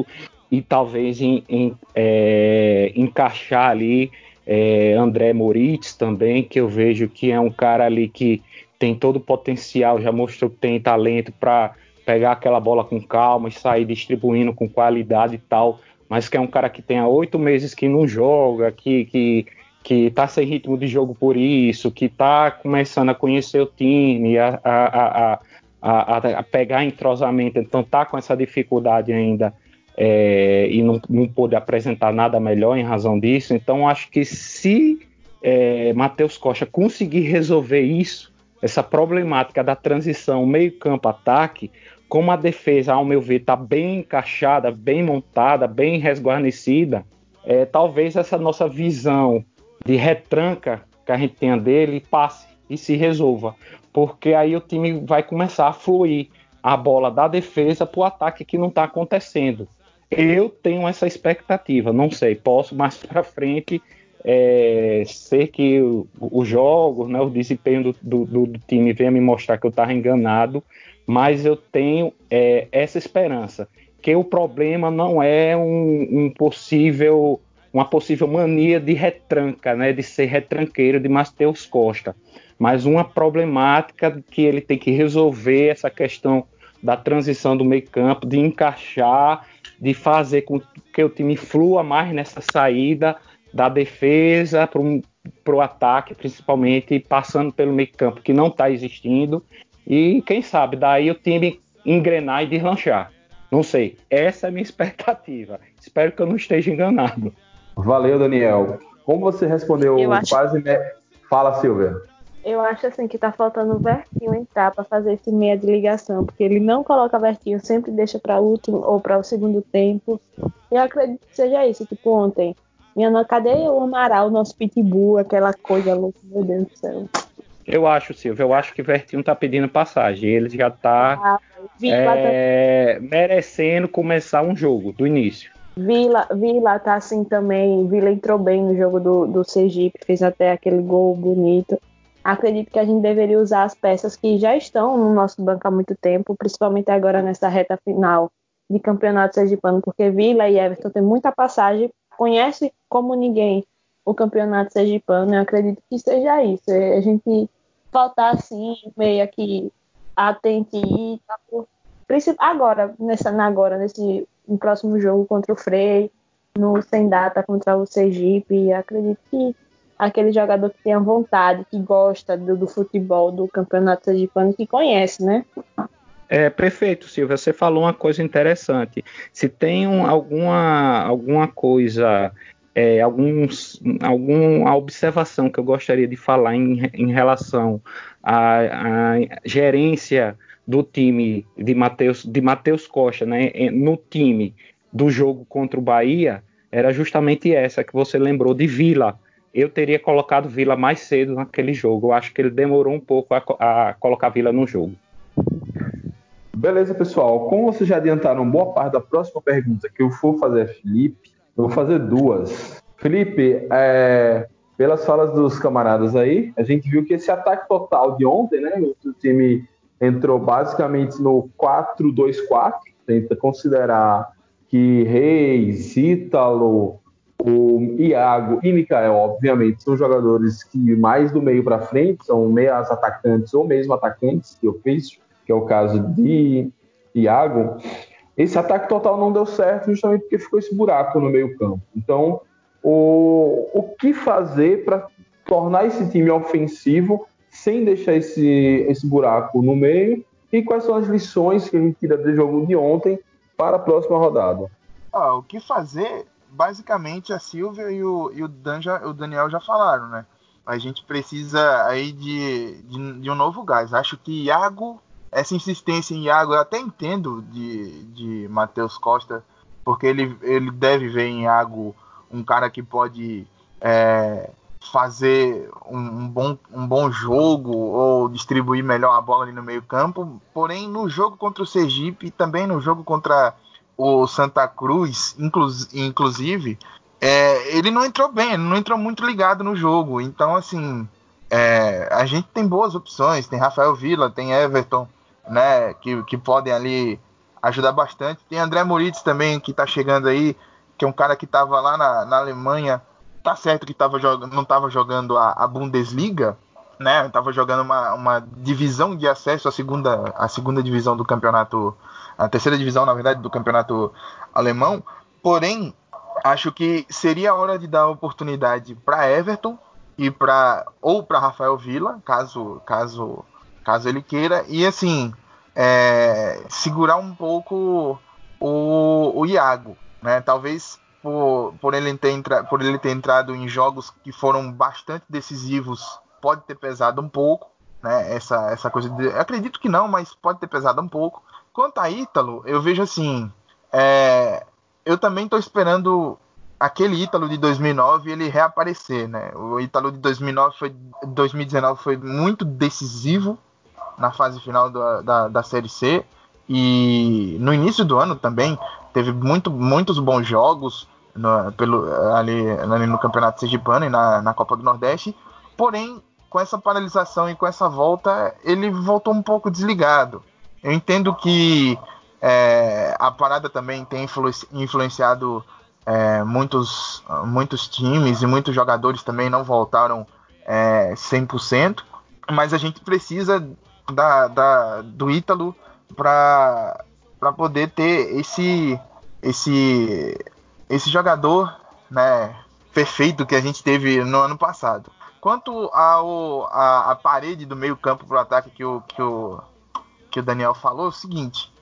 [SPEAKER 4] e talvez em, em, é, encaixar ali é, André Moritz também, que eu vejo que é um cara ali que tem todo o potencial, já mostrou que tem talento para pegar aquela bola com calma e sair distribuindo com qualidade e tal, mas que é um cara que tem há oito meses que não joga, que, que, que tá sem ritmo de jogo por isso, que tá começando a conhecer o time, a, a, a, a, a pegar entrosamento, então tá com essa dificuldade ainda é, e não, não pôde apresentar nada melhor em razão disso. Então acho que se é, Matheus Costa conseguir resolver isso, essa problemática da transição meio-campo-ataque, como a defesa, ao meu ver, está bem encaixada, bem montada, bem resguarnecida, é, talvez essa nossa visão de retranca que a gente tenha dele passe e se resolva, porque aí o time vai começar a fluir a bola da defesa para o ataque, que não está acontecendo. Eu tenho essa expectativa, não sei, posso mais para frente é, ser que os jogos, né, o desempenho do, do, do time venha me mostrar que eu estava enganado, mas eu tenho é, essa esperança, que o problema não é um, um possível, uma possível mania de retranca, né, de ser retranqueiro de Matheus Costa, mas uma problemática que ele tem que resolver, essa questão da transição do meio campo, de encaixar, de fazer com que o time flua mais nessa saída da defesa para o ataque, principalmente passando pelo meio campo, que não está existindo, e quem sabe daí o time engrenar e deslanchar. Não sei, essa é a minha expectativa. Espero que eu não esteja enganado.
[SPEAKER 1] Valeu, Daniel. Como você respondeu
[SPEAKER 3] acho...
[SPEAKER 1] quase... Me... Fala, Silvia.
[SPEAKER 3] Eu acho assim que tá faltando o Vertinho entrar para fazer esse meia de ligação, porque ele não coloca Vertinho, sempre deixa para o último ou para o segundo tempo. E eu acredito que seja isso, tipo ontem. Minha, cadê o Amaral, o nosso pitbull, aquela coisa louca, meu Deus do céu.
[SPEAKER 4] Eu acho, Silvio, eu acho que Vertinho tá pedindo passagem. Ele já tá, ah, é, tá merecendo começar um jogo do início.
[SPEAKER 3] Vila, Vila tá assim também. Vila entrou bem no jogo do, do Sergipe, fez até aquele gol bonito. Acredito que a gente deveria usar as peças que já estão no nosso banco há muito tempo, principalmente agora nessa reta final de campeonato sergipano, porque Vila e Everton têm muita passagem, conhece como ninguém o campeonato sergipano. Eu acredito que seja isso, a gente faltar assim, meio que atente e tá por... agora, nessa, agora, nesse no próximo jogo contra o Frei, no sem data contra o Sergipe. Acredito que aquele jogador que tenha vontade, que gosta do, do futebol, do campeonato sergipano, que conhece, né?
[SPEAKER 4] É, perfeito, Silvia, você falou uma coisa interessante. Se tem um, alguma, alguma coisa, é, alguns, alguma observação que eu gostaria de falar em, em relação à, à gerência do time de Matheus, de Matheus Costa, né, no time do jogo contra o Bahia, era justamente essa que você lembrou de Vila. Eu teria colocado Vila mais cedo naquele jogo. Eu acho que ele demorou um pouco a, a colocar Vila no jogo.
[SPEAKER 1] Beleza, pessoal. Como vocês já adiantaram boa parte da próxima pergunta que eu vou fazer a Felipe, eu vou fazer duas. Felipe, é, pelas falas dos camaradas aí, a gente viu que esse ataque total de ontem, né, o time entrou basicamente no quatro dois quatro, tenta considerar que Reis, Ítalo, o Iago e Mikael, obviamente, são jogadores que mais do meio para frente, são meias atacantes ou mesmo atacantes de ofício, que é o caso de Iago. Esse ataque total não deu certo justamente porque ficou esse buraco no meio campo. Então, o, o que fazer para tornar esse time ofensivo sem deixar esse, esse buraco no meio, e quais são as lições que a gente tira do jogo de ontem para a próxima rodada?
[SPEAKER 2] Ah, o que fazer, basicamente, a Silvia e o, e o, Dan já, o Daniel já falaram, né? A gente precisa aí de, de, de um novo gás. Acho que Iago, essa insistência em Iago, eu até entendo de, de Matheus Costa, porque ele, ele deve ver em Iago um cara que pode é, fazer um, um, bom, um bom jogo ou distribuir melhor a bola ali no meio campo. Porém, no jogo contra o Sergipe e também no jogo contra o Santa Cruz, inclusive, é, ele não entrou bem, ele não entrou muito ligado no jogo. Então, assim, é, a gente tem boas opções, tem Rafael Villa, tem Everton, né, que, que podem ali ajudar bastante. Tem André Moritz também, que tá chegando aí, que é um cara que tava lá na, na Alemanha. Tá certo que tava jogando, não tava jogando a, a Bundesliga, né? Tava jogando uma, uma divisão de acesso à segunda, à segunda divisão do campeonato, a terceira divisão, na verdade, do campeonato alemão. Porém, acho que seria a hora de dar oportunidade para Everton e para ou para Rafael Villa, caso caso caso ele queira, e assim é, segurar um pouco o, o Iago, né? Talvez por, por, ele ter entra, por ele ter entrado em jogos que foram bastante decisivos, pode ter pesado um pouco, né? Essa, essa coisa de, acredito que não, mas pode ter pesado um pouco. Quanto a Ítalo, eu vejo assim, é, eu também estou esperando aquele Ítalo de dois mil e nove ele reaparecer, né? O Ítalo de dois mil e nove foi, dois mil e dezenove foi muito decisivo na fase final da, da, da Série C, e no início do ano também teve muito, muitos bons jogos no, pelo, ali, ali no Campeonato Sergipano e na, na Copa do Nordeste, porém com essa paralisação e com essa volta ele voltou um pouco desligado. Eu entendo que é, a parada também tem influ- influenciado é, muitos, muitos times, e muitos jogadores também não voltaram é, cem por cento, mas a gente precisa da, da, do Ítalo para poder ter esse, esse, esse jogador, né, perfeito que a gente teve no ano passado. Quanto ao, a, a parede do meio campo para o ataque que o, que, o, que o Daniel falou, é o seguinte,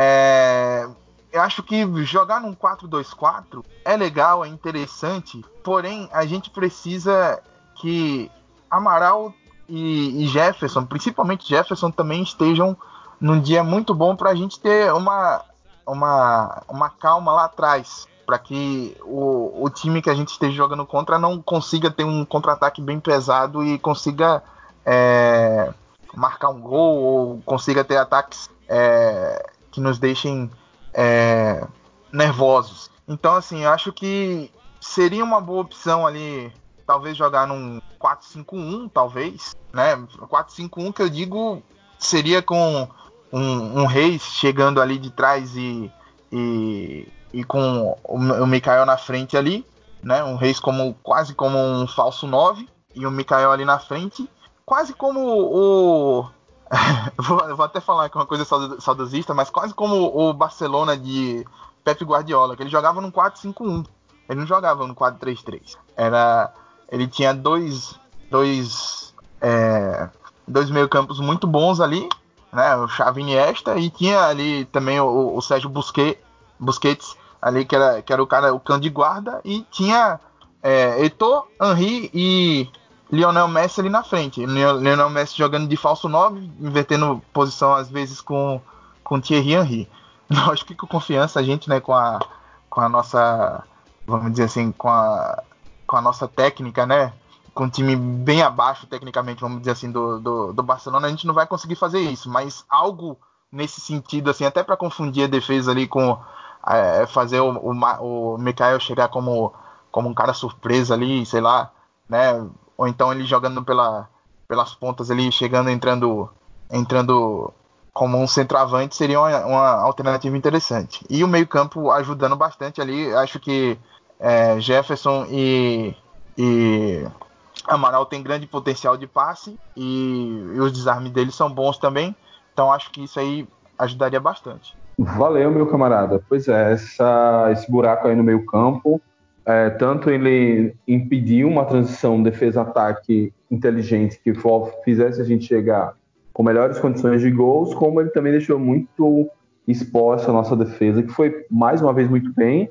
[SPEAKER 2] é, eu acho que jogar num quatro dois quatro é legal, é interessante, porém a gente precisa que Amaral e, e Jefferson, principalmente Jefferson, também estejam num dia muito bom para a gente ter uma, uma, uma calma lá atrás, para que o, o time que a gente esteja jogando contra não consiga ter um contra-ataque bem pesado e consiga é, marcar um gol, ou consiga ter ataques é, que nos deixem é, nervosos. Então, assim, eu acho que seria uma boa opção ali, talvez jogar num quatro cinco um, talvez, né? quatro cinco um que eu digo seria com um, um Reis chegando ali de trás e, e, e com o, o Mikael na frente ali, né? Um Reis como, quase como um falso nove e o Mikael ali na frente, quase como o... vou, vou até falar que é uma coisa saudosista, mas quase como o Barcelona de Pep Guardiola, que ele jogava num quatro cinco um. Ele não jogava no quatro três três. Era, ele tinha dois, dois, é, dois meio-campos muito bons ali, né? O Xavi, Iniesta, e tinha ali também o, o Sérgio Busquets, Busquets ali, que era, que era o cara, o cão de guarda, e tinha é, Eto'o, Henry e Lionel Messi ali na frente. Lionel Messi jogando de falso nove, invertendo posição às vezes com, com Thierry Henry. Lógico que com confiança a gente, né, com a, com a nossa, vamos dizer assim, com a, com a nossa técnica, né, com um time bem abaixo tecnicamente, vamos dizer assim, do, do, do Barcelona, a gente não vai conseguir fazer isso, mas algo nesse sentido, assim, até para confundir a defesa ali com é, fazer o, o, o Mikael chegar como, como um cara surpresa ali, sei lá, né, ou então ele jogando pela, pelas pontas ali, chegando, entrando, entrando como um centroavante, seria uma, uma alternativa interessante. E o meio-campo ajudando bastante ali. Acho que é, Jefferson e, e Amaral tem grande potencial de passe, e, e os desarmes deles são bons também. Então acho que isso aí ajudaria bastante.
[SPEAKER 1] Valeu, meu camarada. Pois é, essa, esse buraco aí no meio-campo, é, tanto ele impediu uma transição defesa-ataque inteligente que fizesse a gente chegar com melhores condições de gols, como ele também deixou muito exposta a nossa defesa, que foi mais uma vez muito bem,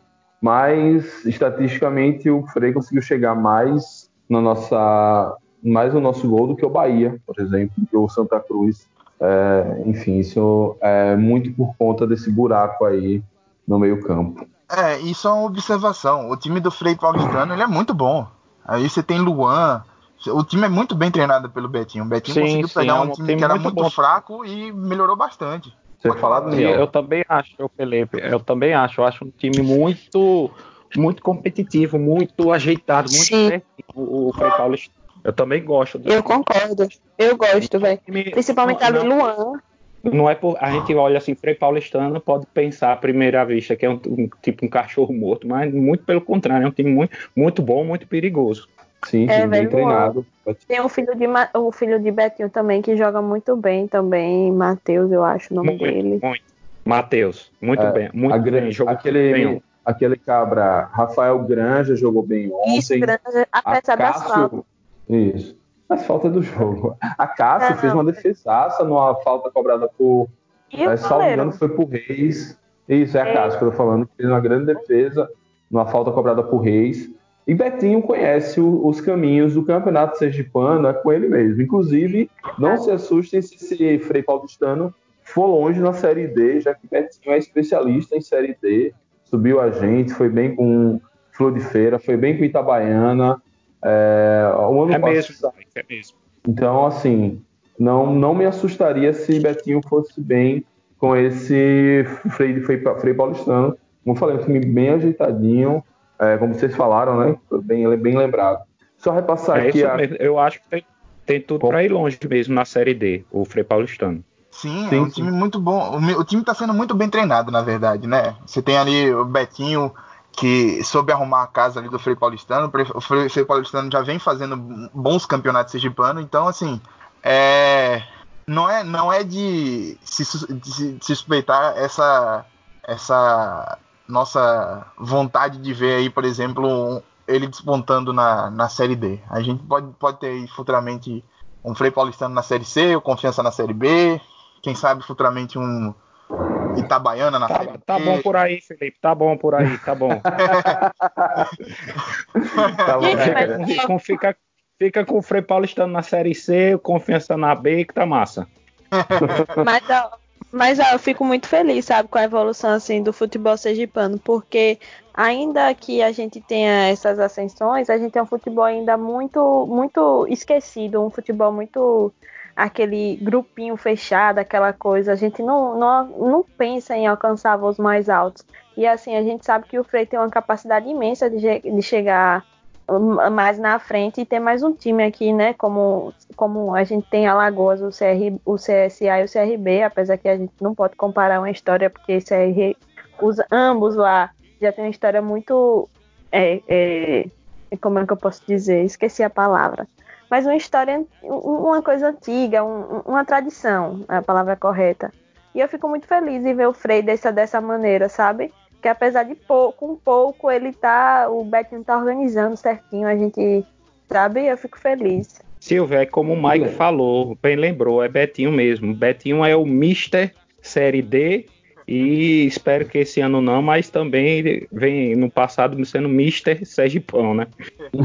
[SPEAKER 1] mas estatisticamente o Frei conseguiu chegar mais na nossa, mais no nosso gol do que o Bahia, por exemplo, do que o Santa Cruz. É, enfim, isso é muito por conta desse buraco aí no meio-campo.
[SPEAKER 2] É, isso é uma observação. O time do Frei Paulistano, ele é muito bom. Aí você tem Luan. O time é muito bem treinado pelo Betinho. O Betinho
[SPEAKER 4] sim,
[SPEAKER 2] conseguiu
[SPEAKER 4] sim,
[SPEAKER 2] pegar
[SPEAKER 4] é
[SPEAKER 2] um
[SPEAKER 4] um
[SPEAKER 2] time,
[SPEAKER 4] time
[SPEAKER 2] que era
[SPEAKER 4] muito
[SPEAKER 2] muito
[SPEAKER 4] bom.
[SPEAKER 2] fraco e melhorou bastante.
[SPEAKER 1] Você vai falar, Daniel?
[SPEAKER 4] Eu também acho, Felipe. Eu também acho. Eu acho um time muito, muito competitivo, muito ajeitado, muito
[SPEAKER 3] Sim.
[SPEAKER 4] certinho, o, o Frei Paulistano. Eu também gosto do
[SPEAKER 3] Eu
[SPEAKER 4] time.
[SPEAKER 3] concordo. Eu gosto, velho.
[SPEAKER 4] Time-
[SPEAKER 3] Principalmente
[SPEAKER 4] não,
[SPEAKER 3] ali
[SPEAKER 4] não,
[SPEAKER 3] Luan.
[SPEAKER 4] não é por a gente olha assim, Frei Paulistano pode pensar à primeira vista que é um, um tipo um cachorro morto, mas muito pelo contrário, é um time muito, muito bom, muito perigoso.
[SPEAKER 1] Sim,
[SPEAKER 3] É,
[SPEAKER 1] sim, bem
[SPEAKER 3] velho,
[SPEAKER 1] treinado.
[SPEAKER 3] tem o filho, de, Ma- o filho de Betinho também, que joga muito bem também, Matheus, eu acho o nome
[SPEAKER 4] Muito,
[SPEAKER 3] dele.
[SPEAKER 4] muito. Matheus, muito
[SPEAKER 1] É,
[SPEAKER 4] bem, muito
[SPEAKER 1] a gra-
[SPEAKER 4] bem, jogou bem
[SPEAKER 1] aquele,
[SPEAKER 4] ontem.
[SPEAKER 1] aquele cabra, Rafael Granja jogou bem
[SPEAKER 3] Isso,
[SPEAKER 1] ontem.
[SPEAKER 3] grande,
[SPEAKER 1] A
[SPEAKER 3] apesar das faltas.
[SPEAKER 1] Cássio, isso, as faltas do jogo. A Cássio fez
[SPEAKER 3] Não,
[SPEAKER 1] uma defesaça numa falta cobrada por,
[SPEAKER 3] e o
[SPEAKER 1] é, salvo engano,
[SPEAKER 3] goleiro?
[SPEAKER 1] foi por Reis. Isso, é a Cássio que eu tô falando, que fez uma grande defesa numa falta cobrada por Reis. E Betinho conhece o- os caminhos do campeonato sergipano, é com ele mesmo. Inclusive, não se assustem se esse Frei Paulistano for longe na Série D, já que Betinho é especialista em Série D, subiu a gente, foi bem com Flor de Feira, foi bem com Itabaiana, é, o ano
[SPEAKER 4] É mesmo,
[SPEAKER 1] passado.
[SPEAKER 4] é mesmo.
[SPEAKER 1] Então, assim, não, não me assustaria se Betinho fosse bem com esse Frei, Frei, Frei Paulistano. Como eu falei, um time bem ajeitadinho, é, como vocês falaram, né? Bem, bem lembrado. Só repassar
[SPEAKER 4] É
[SPEAKER 1] aqui
[SPEAKER 4] isso
[SPEAKER 1] a.
[SPEAKER 4] mesmo. Eu acho que tem, tem tudo para ir longe mesmo na Série D, o Frei Paulistano.
[SPEAKER 2] Sim, é
[SPEAKER 1] Sim,
[SPEAKER 2] um time
[SPEAKER 1] sim.
[SPEAKER 2] muito bom. O, mi- o time está sendo muito bem treinado, na verdade, né? Você tem ali o Betinho, que soube arrumar a casa ali do Frei Paulistano. O Frei, Frei Paulistano já vem fazendo bons campeonatos sergipanos. Então, assim, é, não, é, não é de se, sus- de se- de se suspeitar essa, essa nossa vontade de ver aí, por exemplo, um- ele despontando na, na Série D. A gente pode, pode ter aí futuramente um Frei Paulistano na Série C, o Confiança na Série B, quem sabe futuramente um Itabaiana na
[SPEAKER 4] Tá,
[SPEAKER 2] Série
[SPEAKER 4] tá bom
[SPEAKER 2] B.
[SPEAKER 4] por aí, Felipe. Tá bom por aí, tá bom.
[SPEAKER 1] Tá bom,
[SPEAKER 3] Gente,
[SPEAKER 4] Fica
[SPEAKER 3] mas
[SPEAKER 1] é,
[SPEAKER 4] com, com- fica, fica com o Frei Paulistano na Série C, Confiança na B, que tá massa.
[SPEAKER 3] Mas, ó, mas ó, eu fico muito feliz, sabe, com a evolução assim do futebol sergipano, porque ainda que a gente tenha essas ascensões, a gente tem um futebol ainda muito, muito esquecido, um futebol muito aquele grupinho fechado, aquela coisa, a gente não, não, não pensa em alcançar voos mais altos. E assim, a gente sabe que o Frei tem uma capacidade imensa de, de chegar mais na frente e ter mais um time aqui, né? Como, como a gente tem Alagoas, o, C R, o C S A e o C R B, apesar que a gente não pode comparar uma história, porque C R, os, ambos lá já tem uma história muito. É, é, como é que eu posso dizer? Esqueci a palavra. Mas uma história, uma coisa antiga, um, uma tradição, a palavra correta. E eu fico muito feliz em ver o Frei dessa, dessa maneira, sabe? Que apesar de pouco, um pouco, ele tá, o Betinho tá organizando certinho, a gente, sabe, eu fico feliz.
[SPEAKER 4] Silvio, é como o Mike falou, bem lembrou, é Betinho mesmo. Betinho é o Mister Série D e espero que esse ano não, mas também vem no passado sendo Mister Sergipão, né?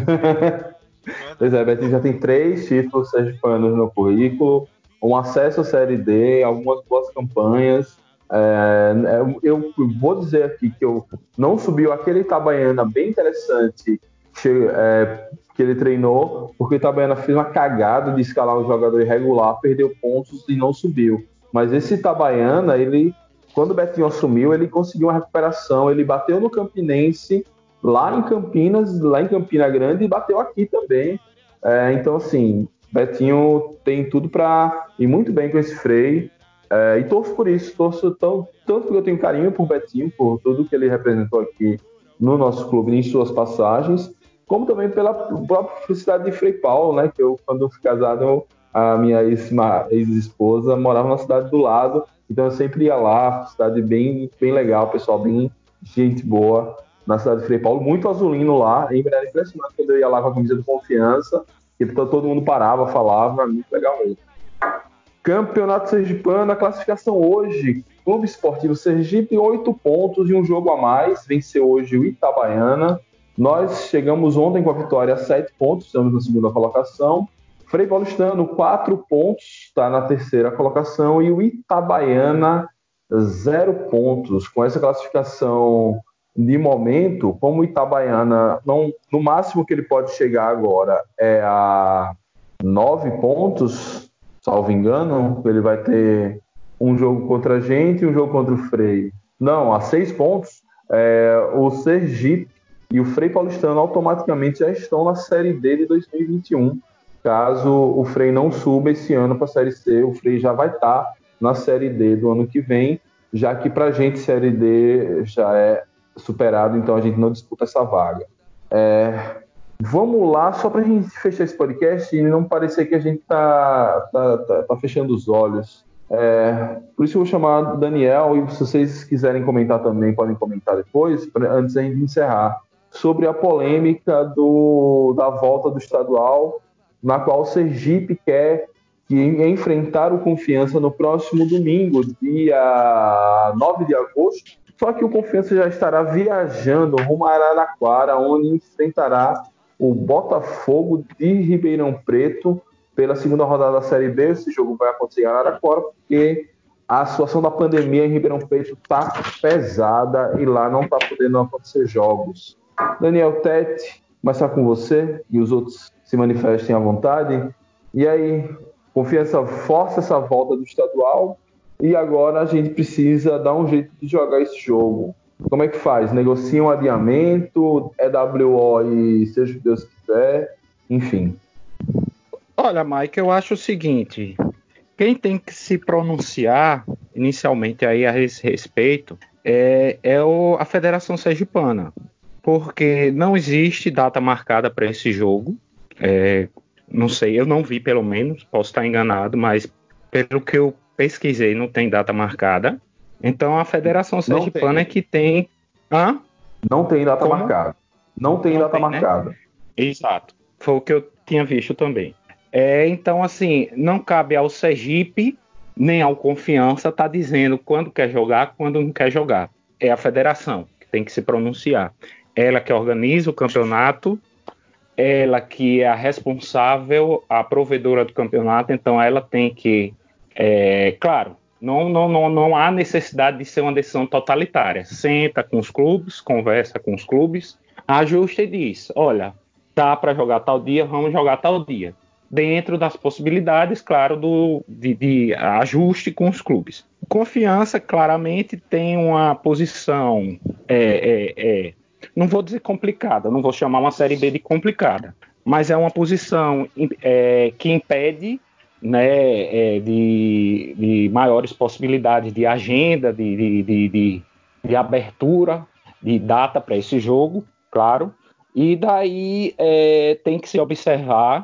[SPEAKER 1] Pois é, Betinho já tem três títulos sergipanos no currículo, um acesso à Série D, algumas boas campanhas. É, eu vou dizer aqui que eu não subiu aquele Itabaiana bem interessante que, é, que ele treinou, porque o Itabaiana fez uma cagada de escalar um jogador irregular, perdeu pontos e não subiu. Mas esse Itabaiana, ele, quando o Betinho assumiu, ele conseguiu uma recuperação, ele bateu no Campinense, lá em Campinas, lá em Campina Grande, e bateu aqui também. É, então, assim, Betinho tem tudo para ir muito bem com esse Frei. É, e torço por isso, torço tão, tanto porque eu tenho carinho por Betinho, por tudo que ele representou aqui no nosso clube, em suas passagens, como também pela própria felicidade de Frei Paulo, né? Que eu, quando eu fui casado, a minha ex-esposa morava na cidade do lado, então eu sempre ia lá, cidade bem, bem legal, pessoal bem gente boa na cidade de Frei Paulo, muito azulino lá, e era impressionante quando eu ia lá com a camisa de Confiança, e todo mundo parava, falava, muito legal mesmo. Campeonato Sergipano, a classificação hoje, Clube Esportivo Sergipe, oito pontos e um jogo a mais, venceu hoje o Itabaiana. Nós chegamos ontem com a vitória a sete pontos, estamos na segunda colocação. Frei Paulistano, quatro pontos, está na terceira colocação, e o Itabaiana, zero pontos. Com essa classificação de momento, como o Itabaiana, não, no máximo que ele pode chegar agora é a nove pontos, salvo engano, ele vai ter um jogo contra a gente e um jogo contra o Frei. Não, a seis pontos, é, o Sergipe e o Frei Paulistano automaticamente já estão na Série D de dois mil e vinte e um. Caso o Frei não suba esse ano para a Série C, o Frei já vai estar na Série D do ano que vem, já que para a gente Série D já é superado, então a gente não disputa essa vaga. É, vamos lá, só para a gente fechar esse podcast e não parecer que a gente está tá, tá, tá fechando os olhos. É, por isso eu vou chamar Daniel, e se vocês quiserem comentar também, podem comentar depois, pra, antes da gente encerrar, sobre a polêmica do, da volta do estadual, na qual o Sergipe quer que enfrentar o Confiança no próximo domingo, dia nove de agosto, só que o Confiança já estará viajando rumo a Araraquara, onde enfrentará o Botafogo de Ribeirão Preto pela segunda rodada da Série B. Esse jogo vai acontecer em Araraquara, porque a situação da pandemia em Ribeirão Preto está pesada e lá não está podendo acontecer jogos. Daniel Tete, começar com você e os outros se manifestem à vontade. E aí, Confiança força essa volta do estadual e agora a gente precisa dar um jeito de jogar esse jogo. Como é que faz? Negocia um adiamento, é W O e seja o que Deus quiser, enfim.
[SPEAKER 4] Olha, Mike, eu acho o seguinte, quem tem que se pronunciar inicialmente aí a esse respeito é, é o, a Federação Sergipana, porque não existe data marcada para esse jogo, é, não sei, eu não vi pelo menos, posso estar enganado, mas pelo que eu pesquisei não tem data marcada, então a Federação Sergipana é que tem... Hã?
[SPEAKER 1] Não tem data
[SPEAKER 4] Como?
[SPEAKER 1] marcada. Não tem
[SPEAKER 4] não
[SPEAKER 1] data
[SPEAKER 4] tem,
[SPEAKER 1] marcada.
[SPEAKER 4] Né? Exato, foi o que eu tinha visto também. É, então, assim, não cabe ao Sergipe nem ao Confiança estar tá dizendo quando quer jogar, quando não quer jogar. É a federação que tem que se pronunciar. Ela que organiza o campeonato, ela que é a responsável, a provedora do campeonato, então ela tem que, é, claro, não, não, não, não há necessidade de ser uma decisão totalitária. Senta com os clubes, conversa com os clubes, ajusta e diz, olha, dá para jogar tal dia, vamos jogar tal dia. Dentro das possibilidades, claro, do, de, de ajuste com os clubes. Confiança, claramente, tem uma posição, é, é, é, não vou dizer complicada, não vou chamar uma Série B de complicada, mas é uma posição é, que impede, né, é, de, de maiores possibilidades de agenda, de, de, de, de, de abertura, de data para esse jogo, claro, e daí é, tem que se observar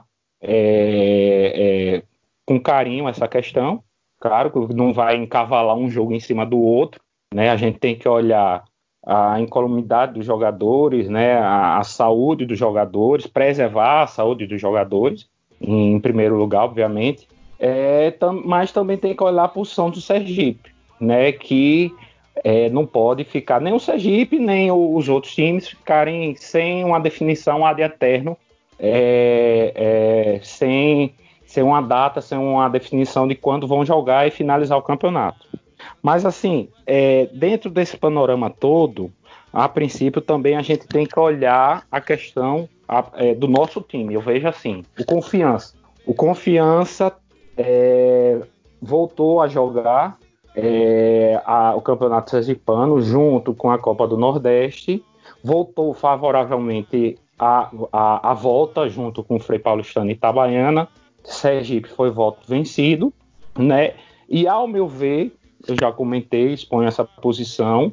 [SPEAKER 4] É, é, com carinho essa questão, claro que não vai encavalar um jogo em cima do outro, né? A gente tem que olhar a incolumidade dos jogadores, né? a, a saúde dos jogadores, preservar a saúde dos jogadores, em, em primeiro lugar, obviamente, é, tam, mas também tem que olhar a posição do Sergipe, né? Que é, não pode ficar, nem o Sergipe, nem o, os outros times ficarem sem uma definição ad eterno, É, é, sem, sem uma data, sem uma definição de quando vão jogar e finalizar o campeonato. Mas assim, é, dentro desse panorama todo, a princípio também a gente tem que olhar a questão a, é, do nosso time. Eu vejo assim, o Confiança. O Confiança é, voltou a jogar é, a, o Campeonato Sergipano junto com a Copa do Nordeste, voltou favoravelmente A, a, a volta junto com o Frei Paulistano e Itabaiana. Sergipe foi voto vencido, né? E ao meu ver, eu já comentei, exponho essa posição,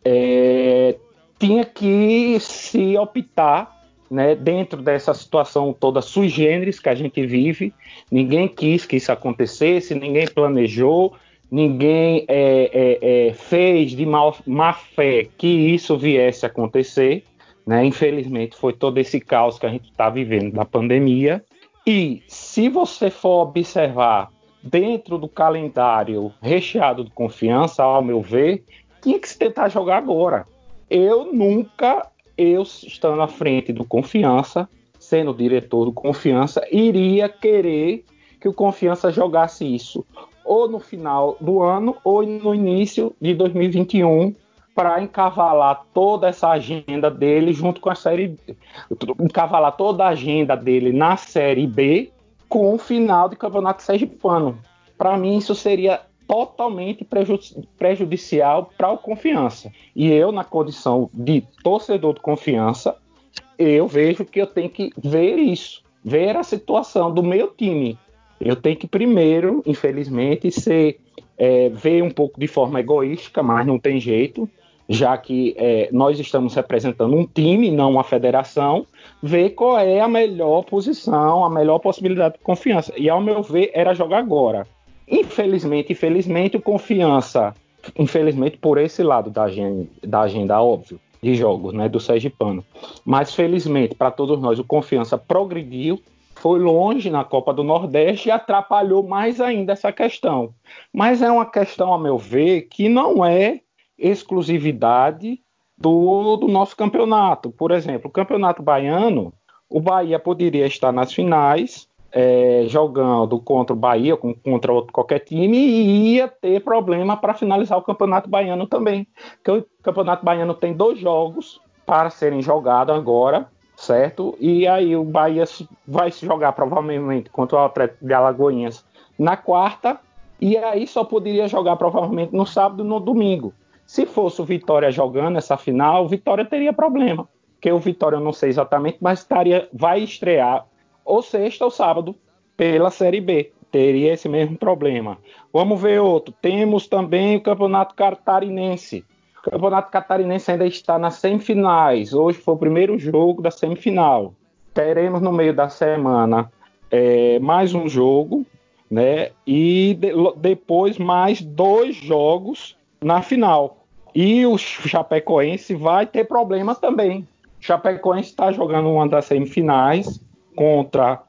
[SPEAKER 4] é, tinha que se optar, né, dentro dessa situação toda sui generis que a gente vive. Ninguém quis que isso acontecesse, ninguém planejou, ninguém é, é, é, fez de mal, má fé que isso viesse a acontecer. Né? Infelizmente foi todo esse caos que a gente está vivendo da pandemia. E se você for observar dentro do calendário recheado de Confiança, ao meu ver, tinha que se tentar jogar agora. Eu nunca, eu estando à frente do Confiança, sendo diretor do Confiança, iria querer que o Confiança jogasse isso ou no final do ano ou no início de dois mil e vinte e um, para encavalar toda essa agenda dele junto com a Série B. Encavalar toda a agenda dele na Série B com o final de Campeonato Sergipano. Para mim, isso seria totalmente preju- prejudicial para o Confiança. E eu, na condição de torcedor do Confiança, eu vejo que eu tenho que ver isso, ver a situação do meu time Eu tenho que primeiro, infelizmente, ser, é, ver um pouco de forma egoística, mas não tem jeito, já que é, nós estamos representando um time, não uma federação, ver qual é a melhor posição, a melhor possibilidade de Confiança. E, ao meu ver, era jogar agora. Infelizmente, infelizmente, o Confiança, infelizmente por esse lado da agenda, da agenda óbvio, de jogos, né, do Sergipano. Mas, felizmente, para todos nós, o Confiança progrediu, foi longe na Copa do Nordeste e atrapalhou mais ainda essa questão. Mas é uma questão, a meu ver, que não é exclusividade do, do nosso campeonato. Por exemplo, o Campeonato Baiano, o Bahia poderia estar nas finais, é, jogando contra o Bahia, contra outro, qualquer time, e ia ter problema para finalizar o Campeonato Baiano também. Porque o Campeonato Baiano tem dois jogos para serem jogados agora, certo? E aí o Bahia vai se jogar provavelmente contra o Atlético de Alagoinhas na quarta, e aí só poderia jogar provavelmente no sábado e no domingo. Se fosse o Vitória jogando essa final, o Vitória teria problema, porque o Vitória eu não sei exatamente, mas estaria, vai estrear ou sexta ou sábado pela Série B. Teria esse mesmo problema. Vamos ver outro. Temos também o Campeonato Catarinense. O Campeonato Catarinense ainda está nas semifinais. Hoje foi o primeiro jogo da semifinal. Teremos no meio da semana é, mais um jogo, né? E de, depois mais dois jogos na final. E o Chapecoense vai ter problema também. O Chapecoense está jogando uma das semifinais contra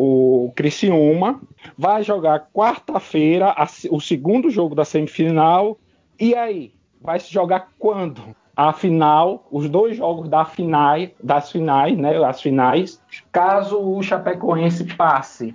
[SPEAKER 4] o Criciúma. Vai jogar quarta-feira a, o segundo jogo da semifinal. E aí? Vai se jogar quando? A final, os dois jogos da final, das finais, né? As finais. Caso o Chapecoense passe,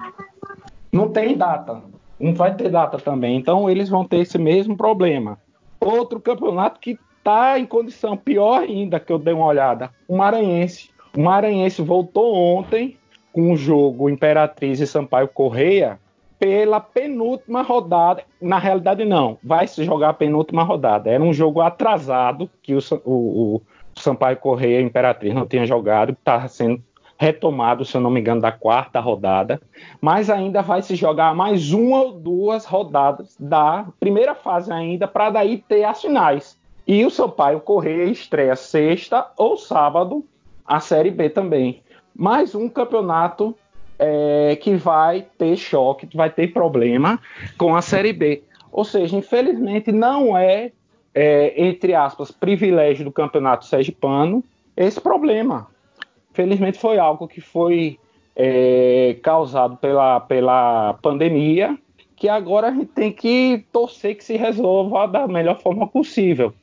[SPEAKER 4] não tem data. Não vai ter data também. Então eles vão ter esse mesmo problema. Outro campeonato que está em condição pior ainda, que eu dei uma olhada, o Maranhense. O Maranhense voltou ontem com o jogo Imperatriz e Sampaio Corrêa pela penúltima rodada. Na realidade, não. Vai se jogar a penúltima rodada. Era um jogo atrasado que o, o, o Sampaio Corrêa e Imperatriz não tinham jogado, estava sendo retomado, se eu não me engano, da quarta rodada, mas ainda vai se jogar mais uma ou duas rodadas da primeira fase ainda, para daí ter as finais. E o Sampaio Corrêa estreia sexta ou sábado a Série B também. Mais um campeonato é, que vai ter choque, que vai ter problema com a Série B. Ou seja, infelizmente não é, é entre aspas, privilégio do campeonato sergipano esse problema. Felizmente foi algo que foi é, causado pela, pela pandemia, que agora a gente tem que torcer que se resolva da melhor forma possível.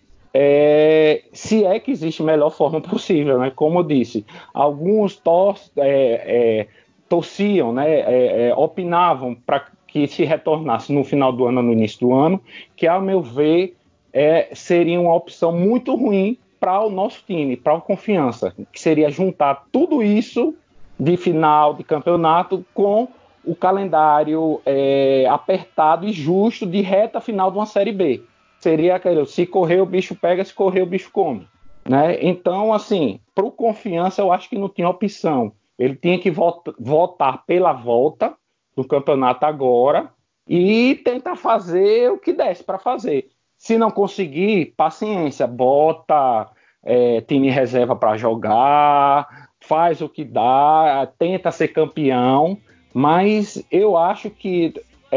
[SPEAKER 4] É, se é que existe melhor forma possível, né? Como eu disse, alguns tor é, é, torciam, né? é, é, opinavam para que se retornasse no final do ano ou no início do ano, que, ao meu ver, é, seria uma opção muito ruim para o nosso time, para o Confiança, que seria juntar tudo isso de final de campeonato com o calendário é, apertado e justo de reta final de uma Série B. Seria aquele, se correr o bicho pega, se correr o bicho come. Né? Então, assim, para o Confiança eu acho que não tinha opção. Ele tinha que vot- votar pela volta do campeonato agora e tentar fazer o que desse para fazer. Se não conseguir, paciência, bota é, time reserva para jogar, faz o que dá, tenta ser campeão, mas eu acho que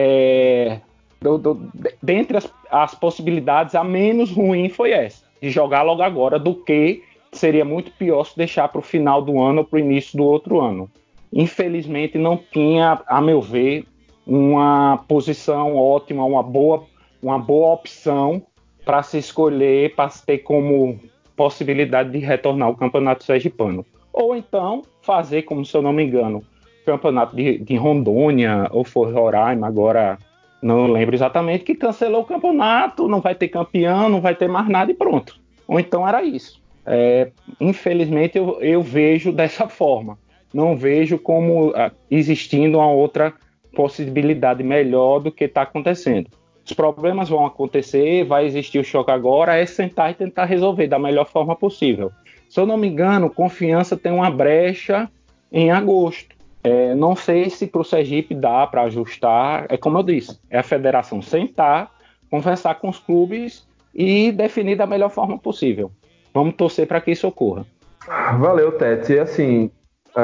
[SPEAKER 4] é, do, do, dentre as, as possibilidades, a menos ruim foi essa, de jogar logo agora, do que seria muito pior se deixar para o final do ano ou para o início do outro ano. Infelizmente não tinha, a meu ver, uma posição ótima, uma boa, uma boa opção para se escolher, para ter como possibilidade de retornar ao Campeonato Sergipano. Ou então fazer, como se eu não me engano, o Campeonato de, de Rondônia, ou foi Roraima, agora não lembro exatamente, que cancelou o campeonato, não vai ter campeão, não vai ter mais nada e pronto. Ou então era isso. É, infelizmente eu, eu vejo dessa forma. Não vejo como uh, existindo uma outra possibilidade melhor do que está acontecendo. Os problemas vão acontecer, vai existir o choque agora, é sentar e tentar resolver da melhor forma possível. Se eu não me engano, Confiança tem uma brecha em agosto. É, não sei se para o Sergipe dá para ajustar. É como eu disse, é a federação sentar, conversar com os clubes e definir da melhor forma possível. Vamos torcer para que isso ocorra.
[SPEAKER 1] Valeu, Tete. E assim,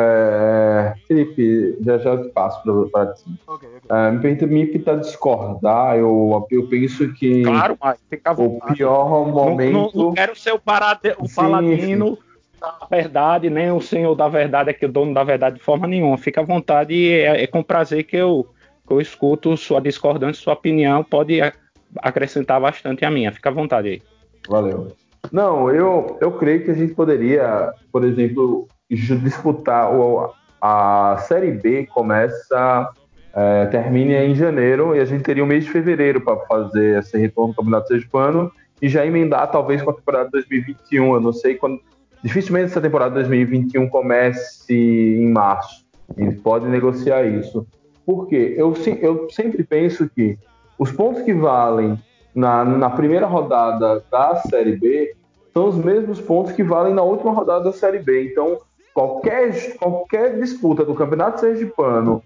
[SPEAKER 1] é... Felipe, já já eu te passo para ti.
[SPEAKER 2] Okay, okay.
[SPEAKER 1] É, me permite me discordar. Eu, eu penso que
[SPEAKER 4] Claro, mas fica à
[SPEAKER 1] o
[SPEAKER 4] vontade.
[SPEAKER 1] pior momento.
[SPEAKER 4] Não, não, não quero ser o, parade... o
[SPEAKER 1] Sim,
[SPEAKER 4] paladino
[SPEAKER 1] sim.
[SPEAKER 4] da verdade, nem o senhor da verdade, aqui o dono da verdade de forma nenhuma. Fica à vontade e é, é com prazer que eu, que eu escuto sua discordância, sua opinião. Pode acrescentar bastante a minha. Fica à vontade aí.
[SPEAKER 1] Valeu. Não, eu, eu creio que a gente poderia, por exemplo, disputar o, a Série B começa, é, termina em janeiro e a gente teria o mês de fevereiro para fazer esse retorno do Campeonato Sergipano e já emendar talvez com a temporada dois mil e vinte e um. Eu não sei quando. Dificilmente essa temporada dois mil e vinte e um comece em março. A gente pode negociar isso. Por quê? Eu, eu sempre penso que os pontos que valem na, na primeira rodada da Série B são os mesmos pontos que valem na última rodada da Série B. Então, qualquer, qualquer disputa do Campeonato Sergipano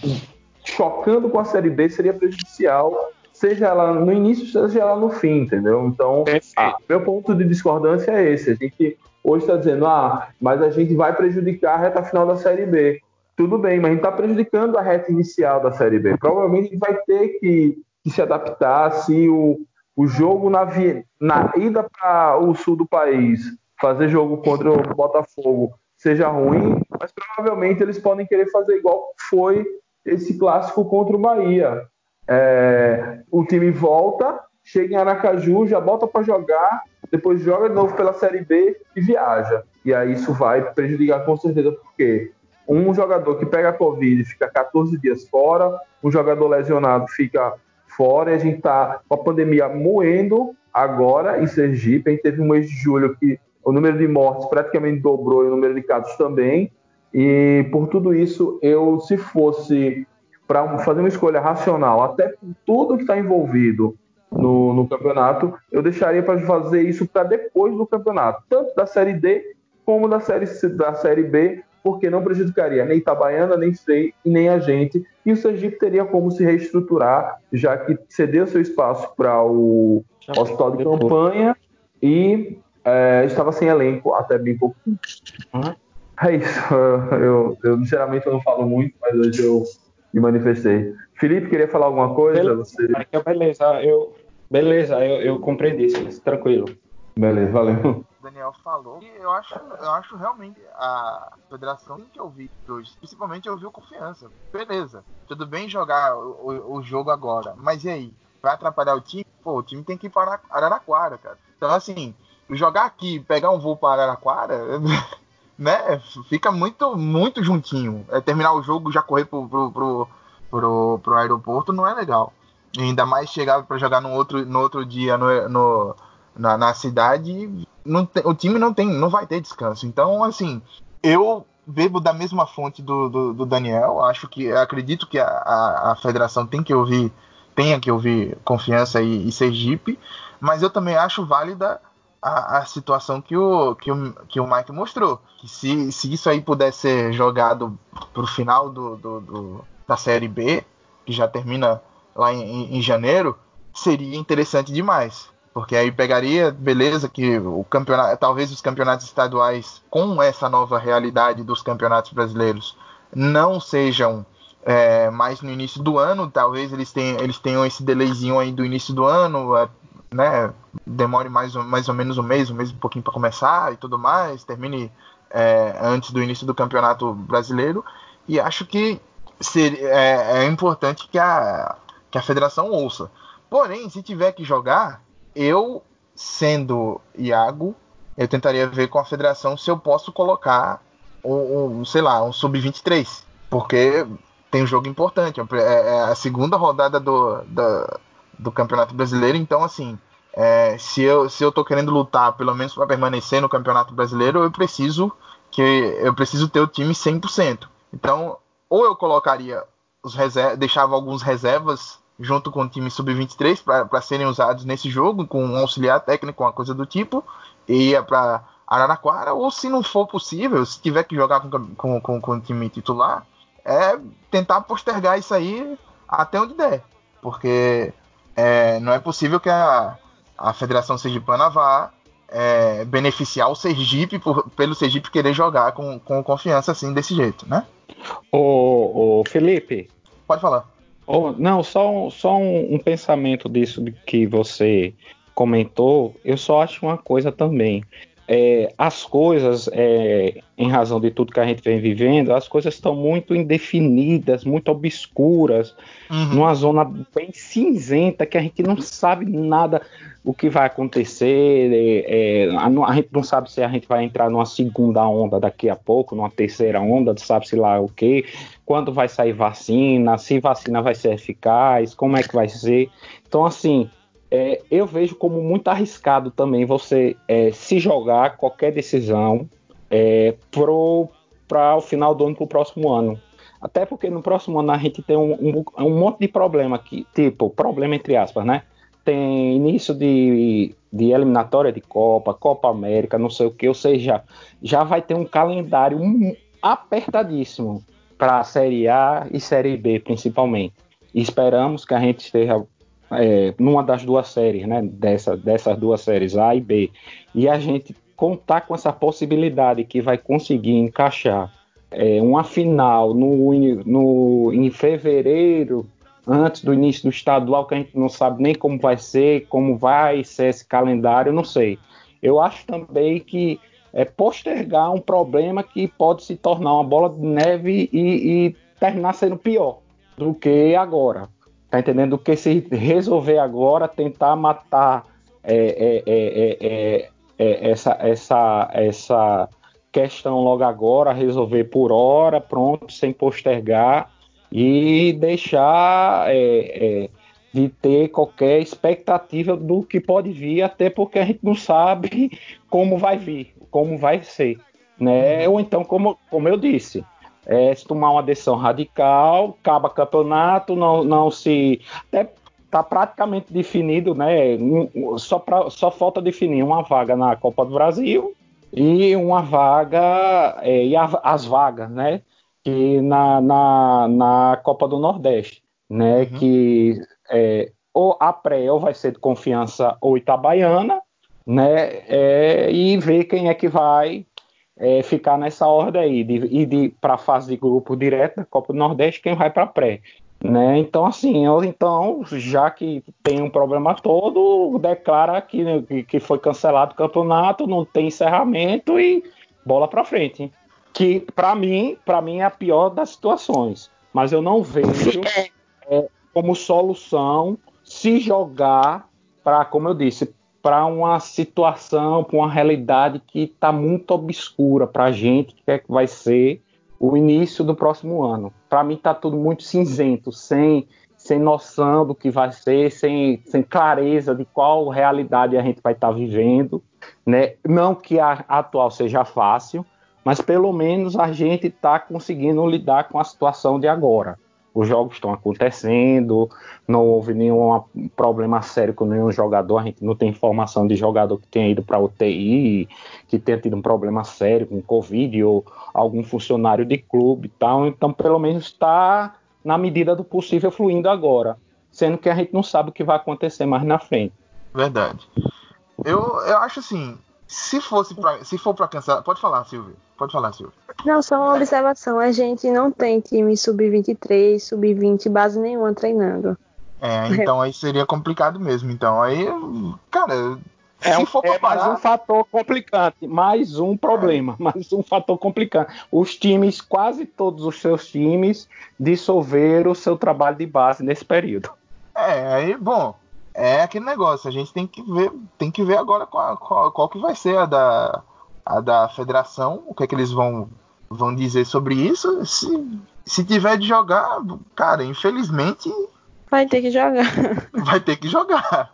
[SPEAKER 1] chocando com a Série B seria prejudicial, seja ela no início, seja ela no fim, entendeu? Então, ah, meu ponto de discordância é esse. A gente hoje está dizendo, ah, mas a gente vai prejudicar a reta final da Série B. Tudo bem, mas a gente está prejudicando a reta inicial da Série B. Provavelmente a gente vai ter que, que se adaptar se o, o jogo na, na ida para o sul do país, fazer jogo contra o Botafogo, seja ruim, mas provavelmente eles podem querer fazer igual foi esse clássico contra o Bahia. É, o time volta, chega em Aracaju, já volta para jogar, depois joga de novo pela Série B e viaja. E aí isso vai prejudicar com certeza, porque um jogador que pega a Covid fica quatorze dias fora, um jogador lesionado fica fora, e a gente está com a pandemia moendo agora em Sergipe. A gente teve um mês de julho que o número de mortes praticamente dobrou e o número de casos também. E por tudo isso, eu, se fosse para fazer uma escolha racional, até por tudo que está envolvido no, no campeonato, eu deixaria para fazer isso para depois do campeonato, tanto da Série D como da Série, da série B, porque não prejudicaria nem Itabaiana, nem Frei e nem a gente. E o Sergipe teria como se reestruturar, já que cedeu seu espaço para o hospital de campanha e é, estava sem elenco até bem pouco tempo. Uhum. É isso. Eu, eu, geralmente eu não falo muito, mas hoje eu me manifestei. Felipe, queria falar alguma coisa?
[SPEAKER 4] Beleza,
[SPEAKER 1] Você...
[SPEAKER 4] beleza, eu, beleza, eu, eu compreendi, sim, tranquilo.
[SPEAKER 1] Beleza, valeu.
[SPEAKER 2] O Daniel falou e eu acho, eu acho realmente a federação tem que ouvir hoje, principalmente ouvir o Confiança. Beleza, tudo bem jogar o, o, o jogo agora, mas e aí? Vai atrapalhar o time? Pô, o time tem que ir para Araraquara, cara. Então, assim, jogar aqui, pegar um voo para Araraquara, né? Fica muito, muito juntinho. É, terminar o jogo, já correr pro, pro, pro, pro, pro aeroporto não é legal. E ainda mais chegar para jogar no outro, no outro dia no, no, na, na cidade, não tem, o time não, tem, não vai ter descanso. Então, assim, eu bebo da mesma fonte do, do, do Daniel. Acho que, acredito que a, a, a federação tem que ouvir, tenha que ouvir Confiança e, e Sergipe, mas eu também acho válida A, a situação que o, que, o, que o Mike mostrou. Que se, se isso aí pudesse ser jogado pro final do, do, do, da Série B, que já termina lá em, em janeiro, seria interessante demais. Porque aí pegaria, beleza, que o campeonato, talvez os campeonatos estaduais, com essa nova realidade dos campeonatos brasileiros, não sejam é, mais no início do ano, talvez eles tenham, eles tenham esse delayzinho aí do início do ano, né, demore mais, mais ou menos um mês, um mês um pouquinho para começar e tudo mais, termine é, antes do início do campeonato brasileiro, e acho que seria, é, é importante que a, que a federação ouça. Porém, se tiver que jogar, eu, sendo Iago, eu tentaria ver com a federação se eu posso colocar um, um sei lá, um sub vinte e três, porque tem um jogo importante, é, é a segunda rodada do, da, do Campeonato Brasileiro, então assim, é, se, eu, se eu tô querendo lutar pelo menos para permanecer no Campeonato Brasileiro, eu preciso que eu preciso ter o time cem por cento. Então, ou eu colocaria os reservas, deixava alguns reservas junto com o time sub vinte e três para serem usados nesse jogo, com um auxiliar técnico, uma coisa do tipo, e ia para Araraquara, ou se não for possível, se tiver que jogar com, com, com, com o time titular, é tentar postergar isso aí até onde der. Porque é, não é possível que a, a Federação Sergipana vá é, beneficiar o Sergipe por, pelo Sergipe querer jogar com, com confiança assim, desse jeito, né?
[SPEAKER 4] Ô, ô Felipe.
[SPEAKER 2] Pode falar.
[SPEAKER 4] Oh, não, só, um, só um, um pensamento disso de que você comentou. Eu só acho uma coisa também. É, as coisas, é, em razão de tudo que a gente vem vivendo, as coisas estão muito indefinidas, muito obscuras, uhum. numa zona bem cinzenta que a gente não sabe nada o que vai acontecer. É, é, a, a gente não sabe se a gente vai entrar numa segunda onda daqui a pouco, numa terceira onda, sabe-se lá o quê, quando vai sair vacina, se vacina vai ser eficaz, como é que vai ser. Então, assim, É, eu vejo como muito arriscado também você é, se jogar qualquer decisão é, para o final do ano, para o próximo ano. Até porque no próximo ano a gente tem um, um, um monte de problema aqui, tipo, problema entre aspas, né? Tem início de, de eliminatória de Copa, Copa América, não sei o que, ou seja, já vai ter um calendário um, apertadíssimo para a Série A e Série B, principalmente. E esperamos que a gente esteja É, numa das duas séries, né, dessa, dessas duas séries, A e B, e a gente contar com essa possibilidade que vai conseguir encaixar é, uma final no, no, em fevereiro, antes do início do estadual, que a gente não sabe nem como vai ser, como vai ser esse calendário, não sei. Eu acho também que é postergar um problema que pode se tornar uma bola de neve e, e terminar sendo pior do que agora. Tá entendendo? Do que se resolver agora, tentar matar é, é, é, é, é, essa, essa, essa questão logo agora, resolver por hora, pronto, sem postergar e deixar é, é, de ter qualquer expectativa do que pode vir, até porque a gente não sabe como vai vir, como vai ser, né? Ou então, como, como eu disse, É, se tomar uma decisão radical, acaba campeonato, não, não se... Até está praticamente definido, né? Um, só, pra, só falta definir uma vaga na Copa do Brasil e uma vaga, é, e a, as vagas, né? Que na, na, na Copa do Nordeste, né? Uhum. Que é, ou a pré ou vai ser de Confiança ou Itabaiana, né? É, e ver quem é que vai É, ficar nessa ordem aí, de ir de, para a fase de grupo direto da Copa do Nordeste, quem vai para a pré. Né? Então, assim, eu, então, já que tem um problema todo, declara que, que foi cancelado o campeonato, não tem encerramento e bola para frente. Que, para mim, para mim, é a pior das situações. Mas eu não vejo é, como solução se jogar para, como eu disse, para uma situação, para uma realidade que está muito obscura para a gente, que é que vai ser o início do próximo ano. Para mim está tudo muito cinzento, sem, sem noção do que vai ser, sem, sem clareza de qual realidade a gente vai estar tá vivendo. Né? Não que a, a atual seja fácil, mas pelo menos a gente está conseguindo lidar com a situação de agora. Os jogos estão acontecendo, não houve nenhum problema sério com nenhum jogador, a gente não tem informação de jogador que tenha ido para U T I, que tenha tido um problema sério com Covid ou algum funcionário de clube e tal, então pelo menos está na medida do possível fluindo agora, sendo que a gente não sabe o que vai acontecer mais na frente.
[SPEAKER 2] Verdade. Eu, eu acho assim, se fosse pra, se for para cancelar, pode falar, Silvio. Pode falar, Silvio.
[SPEAKER 3] Não, só uma observação. A gente não tem time sub vinte e três, sub vinte, base nenhuma treinando.
[SPEAKER 2] É, então aí seria complicado mesmo. Então aí, cara, se
[SPEAKER 4] é um,
[SPEAKER 2] for pra
[SPEAKER 4] é
[SPEAKER 2] parar...
[SPEAKER 4] mais um fator complicante, mais um problema, é. mais um fator complicante. Os times, quase todos os seus times, dissolveram o seu trabalho de base nesse período.
[SPEAKER 2] É, aí, bom, é aquele negócio. A gente tem que ver, tem que ver agora qual, qual, qual que vai ser a da, a da federação, o que é que eles vão, vão dizer sobre isso. Se, se tiver de jogar, cara, infelizmente...
[SPEAKER 3] Vai ter que jogar.
[SPEAKER 2] Vai ter que jogar.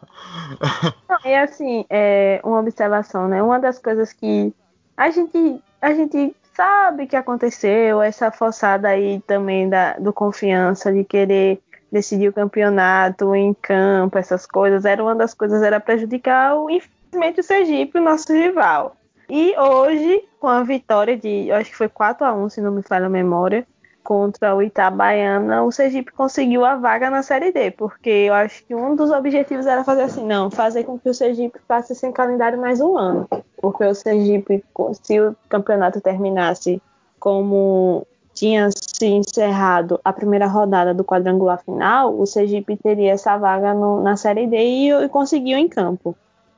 [SPEAKER 3] E assim, é uma observação, né? Uma das coisas que a gente, a gente sabe que aconteceu, essa forçada aí também da, do Confiança de querer decidir o campeonato em campo, essas coisas, era uma das coisas, era prejudicar, o, infelizmente, o Sergipe, o nosso rival. E hoje, com a vitória de, eu acho que foi quatro a um, se não me falha a memória, contra o Itabaiana, o Sergipe conseguiu a vaga na Série D, porque eu acho que um dos objetivos era fazer assim, não, fazer com que o Sergipe passe sem calendário mais um ano, porque o Sergipe, se o campeonato terminasse como tinha se encerrado a primeira rodada do quadrangular final, o Sergipe teria essa vaga no, na Série D e, e conseguiu em campo.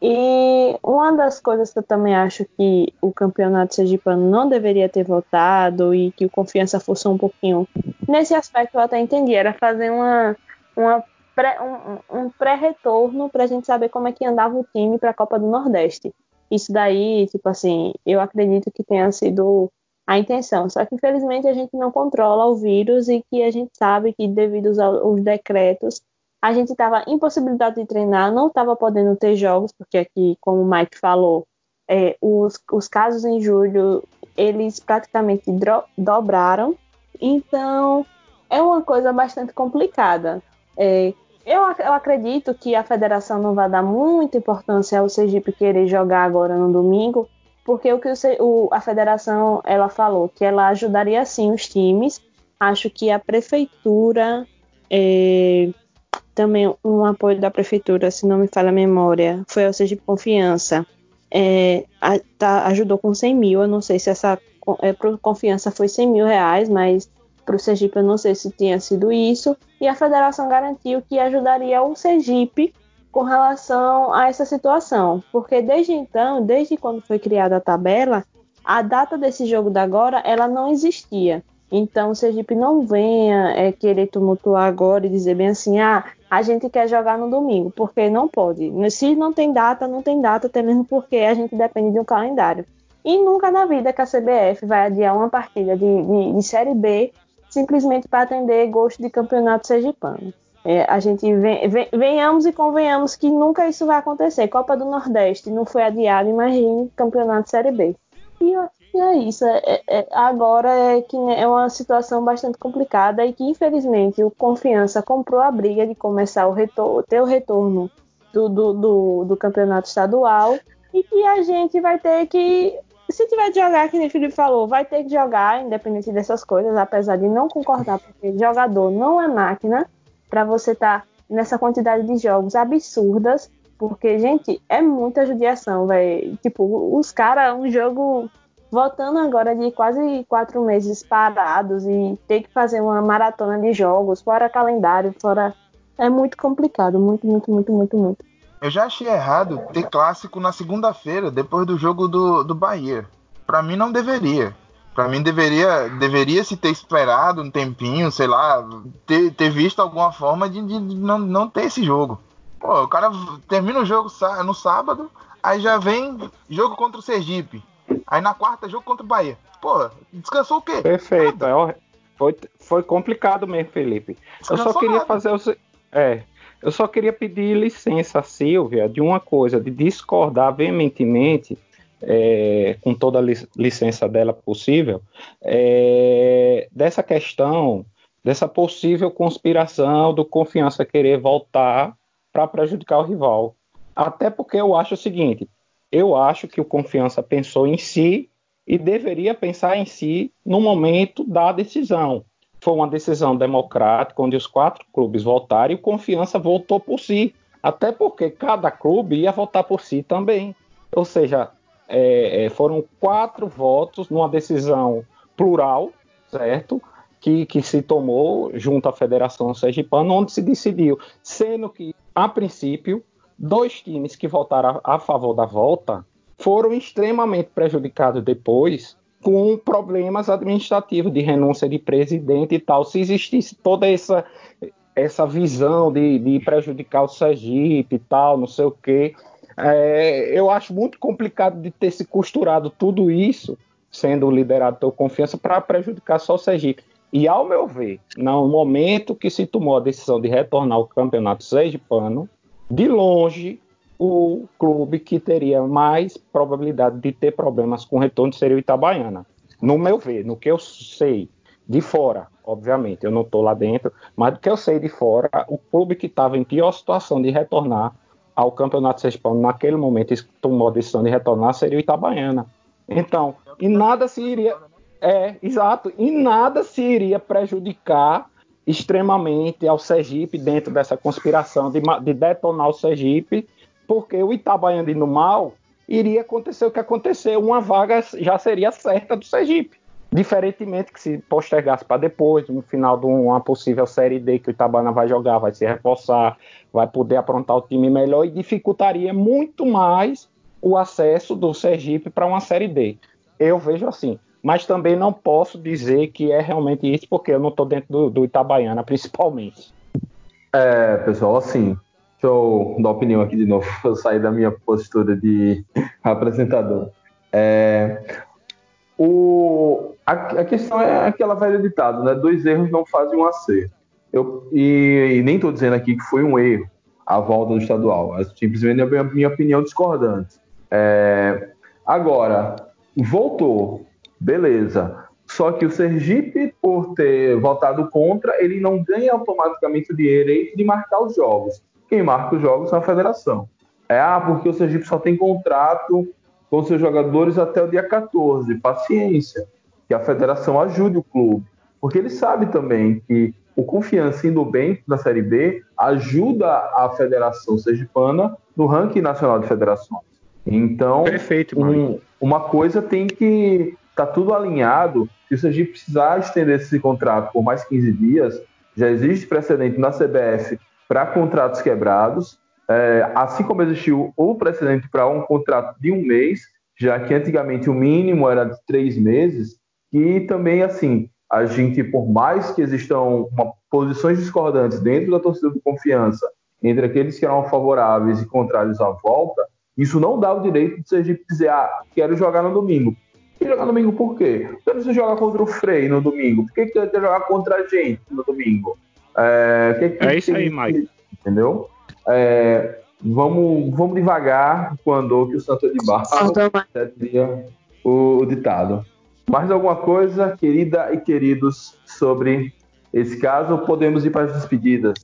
[SPEAKER 3] E uma das coisas que eu também acho que o campeonato sergipano não deveria ter votado e que o Confiança forçou um pouquinho, nesse aspecto eu até entendi, era fazer uma, uma pré, um, um pré-retorno para a gente saber como é que andava o time para a Copa do Nordeste. Isso daí, tipo assim, eu acredito que tenha sido a intenção, só que infelizmente a gente não controla o vírus e que a gente sabe que devido aos, aos decretos a gente estava impossibilitado de treinar, não estava podendo ter jogos, porque aqui, como o Mike falou, é, os, os casos em julho, eles praticamente dro- dobraram. Então, é uma coisa bastante complicada. É, eu, eu acredito que a federação não vai dar muita importância ao Sergipe querer jogar agora no domingo, porque o que o, o, a federação ela falou que ela ajudaria sim os times. Acho que a prefeitura... É, também um apoio da prefeitura, se não me falha a memória, foi ao Sergipe Confiança, é, a, tá, ajudou com cem mil, eu não sei se essa é, pro Confiança foi cem mil reais, mas para o Sergipe eu não sei se tinha sido isso, e a federação garantiu que ajudaria o Sergipe com relação a essa situação, porque desde então, desde quando foi criada a tabela, a data desse jogo da agora, ela não existia. Então, o Sergipe não venha é, querer tumultuar agora e dizer bem assim, ah, a gente quer jogar no domingo, porque não pode. Se não tem data, não tem data, até mesmo porque a gente depende de um calendário. E nunca na vida que a C B F vai adiar uma partida de, de, de Série B simplesmente para atender gosto de campeonato sergipano. É, a gente vem, vem, venhamos e convenhamos que nunca isso vai acontecer. Copa do Nordeste não foi adiada, imagine campeonato Série B. E E é isso, é, é, agora é que é uma situação bastante complicada e que infelizmente o Confiança comprou a briga de começar o retorno, ter o retorno do, do, do, do campeonato estadual e que a gente vai ter que, se tiver de jogar, que nem o Felipe falou, vai ter que jogar, independente dessas coisas, apesar de não concordar, porque jogador não é máquina para você estar tá nessa quantidade de jogos absurdas, porque, gente, é muita judiação, velho. Tipo, os caras, um jogo... Voltando agora de quase quatro meses parados e ter que fazer uma maratona de jogos, fora calendário, fora... É muito complicado, muito, muito, muito, muito, muito.
[SPEAKER 2] Eu já achei errado ter clássico na segunda-feira, depois do jogo do, do Bahia. Pra mim não deveria. Pra mim deveria, deveria se ter esperado um tempinho, sei lá, ter, ter visto alguma forma de, de, de não, não ter esse jogo. Pô, o cara termina o jogo no sábado, aí já vem jogo contra o Sergipe. Aí na quarta, jogo contra o Bahia. Pô, descansou o quê?
[SPEAKER 4] Perfeito. É, foi, foi complicado mesmo, Felipe.
[SPEAKER 2] Descansou
[SPEAKER 4] eu só queria
[SPEAKER 2] nada.
[SPEAKER 4] fazer os. É, eu só queria pedir licença, Silvia, de uma coisa, de discordar veementemente, é, com toda a licença dela possível, é, dessa questão, dessa possível conspiração do Confiança querer voltar para prejudicar o rival. Até porque eu acho o seguinte. Eu acho que o Confiança pensou em si e deveria pensar em si no momento da decisão. Foi uma decisão democrática, onde os quatro clubes votaram e o Confiança votou por si. Até porque cada clube ia votar por si também. Ou seja, é, foram quatro votos numa decisão plural, certo? Que, que se tomou junto à Federação Sergipana, onde se decidiu. Sendo que, a princípio, dois times que votaram a, a favor da volta foram extremamente prejudicados depois com problemas administrativos de renúncia de presidente e tal. Se existisse toda essa, essa visão de, de prejudicar o Sergipe e tal, não sei o quê, é, eu acho muito complicado de ter se costurado tudo isso, sendo liderado pelo Confiança, para prejudicar só o Sergipe. E, ao meu ver, no momento que se tomou a decisão de retornar ao campeonato sergipano, de longe, o clube que teria mais probabilidade de ter problemas com o retorno seria o Itabaiana. No meu ver, no que eu sei de fora, obviamente, eu não estou lá dentro, mas do que eu sei de fora, o clube que estava em pior situação de retornar ao campeonato sergipano naquele momento, tomou a decisão de retornar, seria o Itabaiana. Então, e nada se iria... É, exato. E nada se iria prejudicar extremamente ao Sergipe dentro dessa conspiração de, de detonar o Sergipe, porque o Itabaiana indo mal, iria acontecer o que aconteceu, uma vaga já seria certa do Sergipe. Diferentemente que se postergasse para depois, no final de uma possível Série D que o Itabaiana vai jogar, vai se reforçar, vai poder aprontar o time melhor e dificultaria muito mais o acesso do Sergipe para uma Série D. Eu vejo assim. Mas também não posso dizer que é realmente isso, porque eu não estou dentro do, do Itabaiana, principalmente.
[SPEAKER 1] É, pessoal, assim, deixa eu dar opinião aqui de novo, eu sair da minha postura de apresentador. É, o, a, a questão é aquela velha ditado, né? Dois erros não fazem um acerto. Eu, e, e nem estou dizendo aqui que foi um erro a volta do estadual, é simplesmente a minha, minha opinião discordante. É, agora, voltou. Beleza. Só que o Sergipe, por ter votado contra, ele não ganha automaticamente o direito de marcar os jogos. Quem marca os jogos é a federação. É, ah, porque o Sergipe só tem contrato com seus jogadores até o dia quatorze. Paciência. Que a federação ajude o clube. Porque ele sabe também que o Confiança indo bem na Série B ajuda a Federação Sergipana no ranking nacional de federações. Então,
[SPEAKER 4] Perfeito,
[SPEAKER 1] um, uma coisa tem que estar tá tudo alinhado. Se o Sergipe precisar estender esse contrato por mais quinze dias, já existe precedente na C B F para contratos quebrados, é, assim como existiu o precedente para um contrato de um mês, já que antigamente o mínimo era de três meses, e também, assim, a gente, por mais que existam uma, posições discordantes dentro da torcida do Confiança, entre aqueles que eram favoráveis e contrários à volta, isso não dá o direito de Sergipe dizer, ah, quero jogar no domingo. Quer jogar no domingo por quê? Porque você joga contra o Frei no domingo. Por que você quer jogar contra a gente no domingo? É, que que
[SPEAKER 4] é isso aí,
[SPEAKER 1] tem,
[SPEAKER 4] Mike.
[SPEAKER 1] Entendeu? É, vamos, vamos devagar com o andor que o santo é de barro, já diria o, o ditado. Mais alguma coisa, querida e queridos, sobre esse caso? Podemos ir para as despedidas.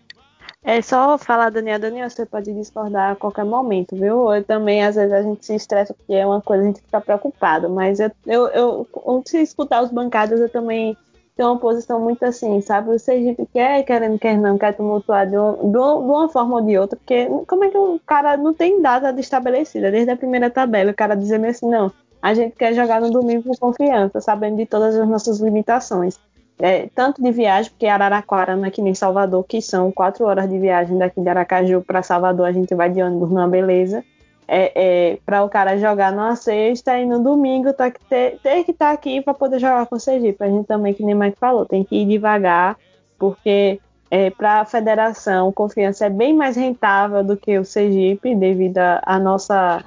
[SPEAKER 3] É só falar, Daniel, Daniel, você pode discordar a qualquer momento, viu? Eu também, às vezes, a gente se estressa porque é uma coisa, a gente fica preocupado, mas eu, eu, eu se escutar os bancadas, eu também tenho uma posição muito assim, sabe? O Sergipe quer, querendo, quer não, quer tumultuar de, um, de uma forma ou de outra, porque como é que o cara não tem data estabelecida, desde a primeira tabela, o cara dizendo assim, não, a gente quer jogar no domingo com confiança, sabendo de todas as nossas limitações. É, tanto de viagem, porque Araraquara não é que nem Salvador, que são quatro horas de viagem daqui de Aracaju para Salvador, a gente vai de ônibus numa beleza. É, é, para o cara jogar numa sexta e no domingo tá que ter, ter que estar tá aqui para poder jogar com o Sergipe. A gente também, que nem Mike falou, tem que ir devagar, porque é, para a federação, Confiança é bem mais rentável do que o Sergipe, devido à nossa,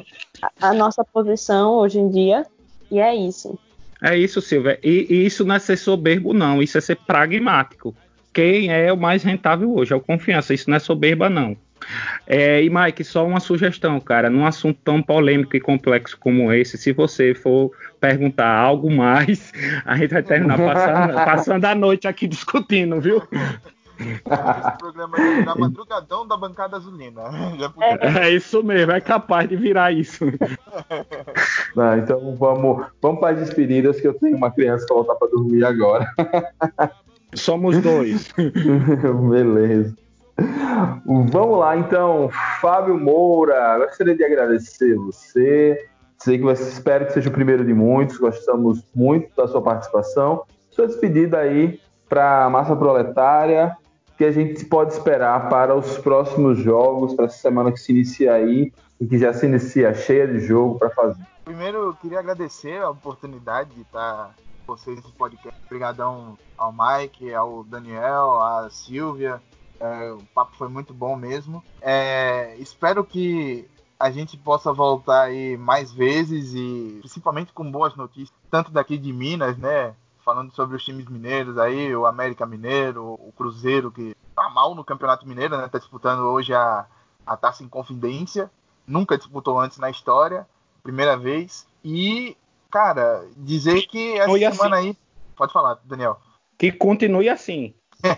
[SPEAKER 3] a nossa posição hoje em dia, e é isso.
[SPEAKER 4] É isso, Silvia. E, e isso não é ser soberbo, não. Isso é ser pragmático. Quem é o mais rentável hoje é o Confiança. Isso não é soberba, não. É, e, Mike, só uma sugestão, cara. Num assunto tão polêmico e complexo como esse, se você for perguntar algo mais, a gente vai terminar passando, passando a noite aqui discutindo, viu?
[SPEAKER 2] Esse programa vai virar madrugadão da bancada azulina. Já podia...
[SPEAKER 4] É isso mesmo, é capaz de virar isso.
[SPEAKER 1] Não, então vamos, vamos para as despedidas, que eu tenho uma criança para voltar para dormir agora.
[SPEAKER 4] Somos dois.
[SPEAKER 1] Beleza. Vamos lá, então. Fábio Moura, gostaria de agradecer você. Sei que você espero que seja o primeiro de muitos. Gostamos muito da sua participação. Sua despedida aí para a massa proletária, que a gente pode esperar para os próximos jogos, para essa semana que se inicia aí e que já se inicia cheia de jogo para fazer.
[SPEAKER 2] Primeiro, eu queria agradecer a oportunidade de estar com vocês nesse podcast. Obrigadão ao Mike, ao Daniel, à Silvia. É, o papo foi muito bom mesmo. É, espero que a gente possa voltar aí mais vezes e principalmente com boas notícias, tanto daqui de Minas, né? Falando sobre os times mineiros aí, o América Mineiro, o Cruzeiro, que tá mal no Campeonato Mineiro, né? Tá disputando hoje a, a Taça Inconfidência. Nunca disputou antes na história. Primeira vez. E, cara, dizer que essa
[SPEAKER 4] Continue
[SPEAKER 2] semana
[SPEAKER 4] assim.
[SPEAKER 2] aí... Pode falar, Daniel.
[SPEAKER 4] Que continue assim.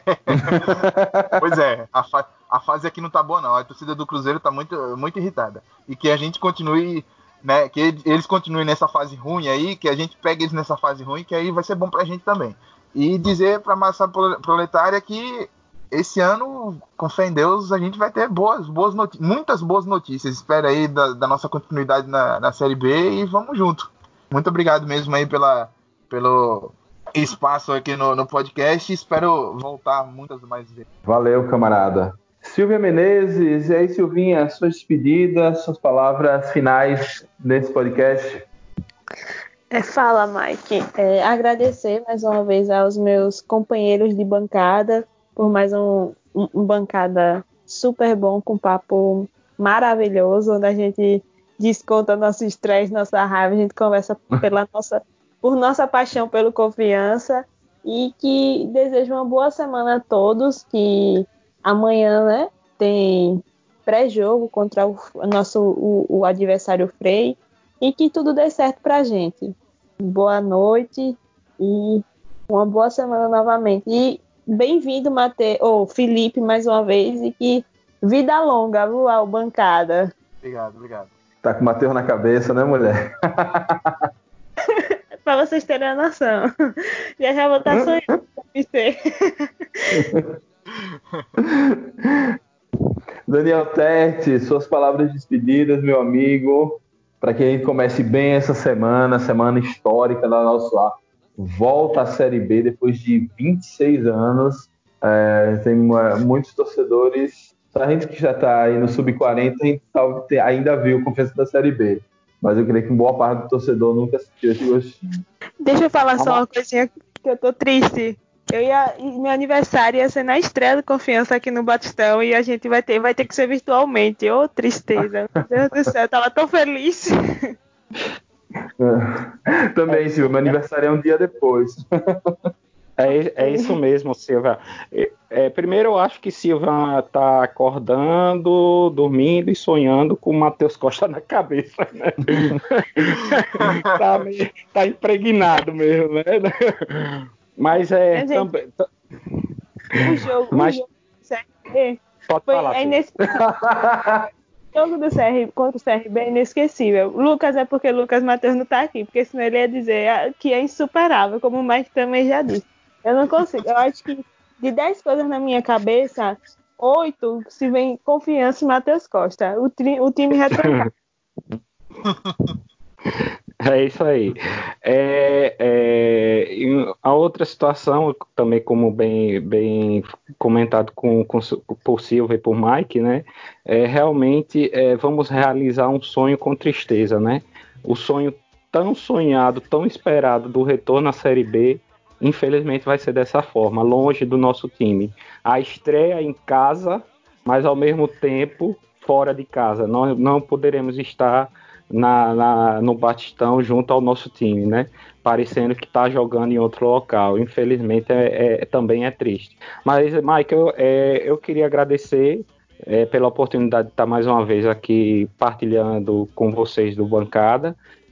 [SPEAKER 2] Pois é, a, fa- a fase aqui não tá boa não. A torcida do Cruzeiro tá muito, muito irritada. E que a gente continue né, que eles continuem nessa fase ruim aí, que a gente pegue eles nessa fase ruim, que aí vai ser bom pra gente também. E dizer pra massa proletária que esse ano, com fé em Deus, a gente vai ter boas, boas muitas boas notícias. Espera aí da, da nossa continuidade na, na Série B e vamos junto. Muito obrigado mesmo aí pela, pelo espaço aqui no, no podcast. Espero voltar muitas mais vezes.
[SPEAKER 1] Valeu, camarada. Silvia Menezes, e aí, Silvinha, suas despedidas, suas palavras finais nesse podcast.
[SPEAKER 3] É, fala, Mike. É, agradecer mais uma vez aos meus companheiros de bancada por mais um, um, um bancada super bom, com papo maravilhoso, onde a gente desconta nosso estresse, nossa raiva, a gente conversa pela nossa, por nossa paixão pelo Confiança, e que desejo uma boa semana a todos, que amanhã, né, tem pré-jogo contra o nosso o, o adversário Frei, e que tudo dê certo pra gente. Boa noite e uma boa semana novamente. E bem-vindo, Mate... oh, Felipe, mais uma vez, e que vida longa, Luau, bancada.
[SPEAKER 2] Obrigado, obrigado.
[SPEAKER 1] Tá com o Matheus na cabeça, né, mulher?
[SPEAKER 3] Pra vocês terem a noção. Já já vou estar sonhando com você.
[SPEAKER 1] Daniel Terti, suas palavras despedidas, meu amigo, para que a gente comece bem essa semana, semana histórica da nossa volta à Série B depois de vinte e seis anos. É, tem uma, muitos torcedores, a gente que já está aí no sub quarenta, a gente ainda viu Confiança da Série B, mas eu creio que boa parte do torcedor nunca sentiu esse gostinho.
[SPEAKER 3] Deixa eu falar só uma coisinha, que eu tô triste. Eu ia, meu aniversário ia ser na estreia do Confiança aqui no Batistão, e a gente vai ter, vai ter que ser virtualmente. Ô, oh, tristeza. Meu Deus do céu, eu tava tão feliz.
[SPEAKER 1] Também, Silvio, meu aniversário é um dia depois.
[SPEAKER 4] É, é isso mesmo, Silvia. É, é, primeiro, eu acho que Silvia tá acordando, dormindo e sonhando com o Matheus Costa na cabeça, né? tá, meio, tá impregnado mesmo, né? Mas é, é também. T...
[SPEAKER 3] O jogo, Mas... o jogo do C R B
[SPEAKER 4] Pode
[SPEAKER 3] foi
[SPEAKER 4] falar,
[SPEAKER 3] é inesquecível. O jogo do C R B contra o C R B é inesquecível. Lucas é porque Lucas Matheus não tá aqui, porque senão ele ia dizer que é insuperável, como o Mike também já disse. Eu não consigo. Eu acho que de dez coisas na minha cabeça, oito se vem Confiança e Matheus Costa. O, tri, o time retrancado.
[SPEAKER 4] É isso aí. É, é, a outra situação, também como bem, bem comentado com, com, por Silvia e por Mike, né? É, realmente é, vamos realizar um sonho com tristeza, né? O sonho tão sonhado, tão esperado do retorno à Série B, infelizmente vai ser dessa forma, longe do nosso time. A estreia em casa, mas ao mesmo tempo fora de casa. Nós não poderemos estar Na, na, no Batistão junto ao nosso time, né? Parecendo que está jogando em outro local. Infelizmente, é, é, também é triste. Mas, Mike, eu, é, eu queria agradecer é, pela oportunidade de estar mais uma vez aqui partilhando com vocês do Bancada.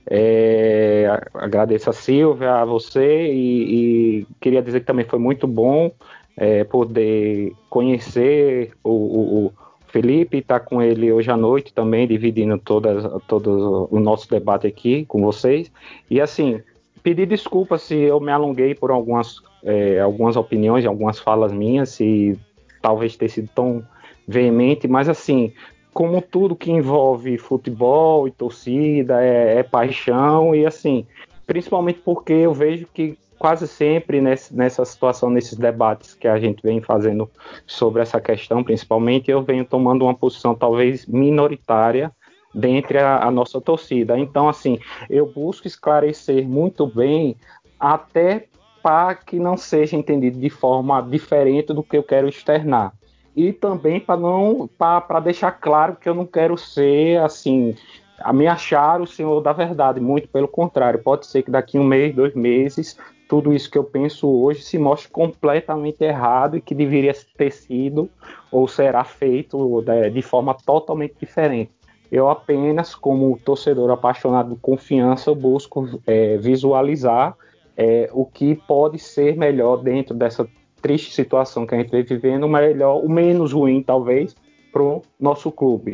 [SPEAKER 4] É, agradeço a Silvia, a você, e, e queria dizer que também foi muito bom é, poder conhecer o, o, o Felipe, está com ele hoje à noite também, dividindo todas, todo o nosso debate aqui com vocês. E assim, pedir desculpas se eu me alonguei por algumas, é, algumas opiniões, algumas falas minhas, se talvez tenha sido tão veemente, mas assim, como tudo que envolve futebol e torcida, é, é paixão, e assim, principalmente porque eu vejo que quase sempre nesse, nessa situação, nesses debates que a gente vem fazendo sobre essa questão, principalmente, eu venho tomando uma posição talvez minoritária dentre a, a nossa torcida. Então, assim, eu busco esclarecer muito bem, até para que não seja entendido de forma diferente do que eu quero externar. E também para não para deixar claro que eu não quero ser assim, a me achar o senhor da verdade, muito pelo contrário, pode ser que daqui um mês, dois meses, tudo isso que eu penso hoje se mostre completamente errado e que deveria ter sido ou será feito de, de forma totalmente diferente. Eu apenas, como torcedor apaixonado de Confiança, busco é, visualizar é, o que pode ser melhor dentro dessa triste situação que a gente vem vivendo, o melhor, o menos ruim talvez, para o nosso clube.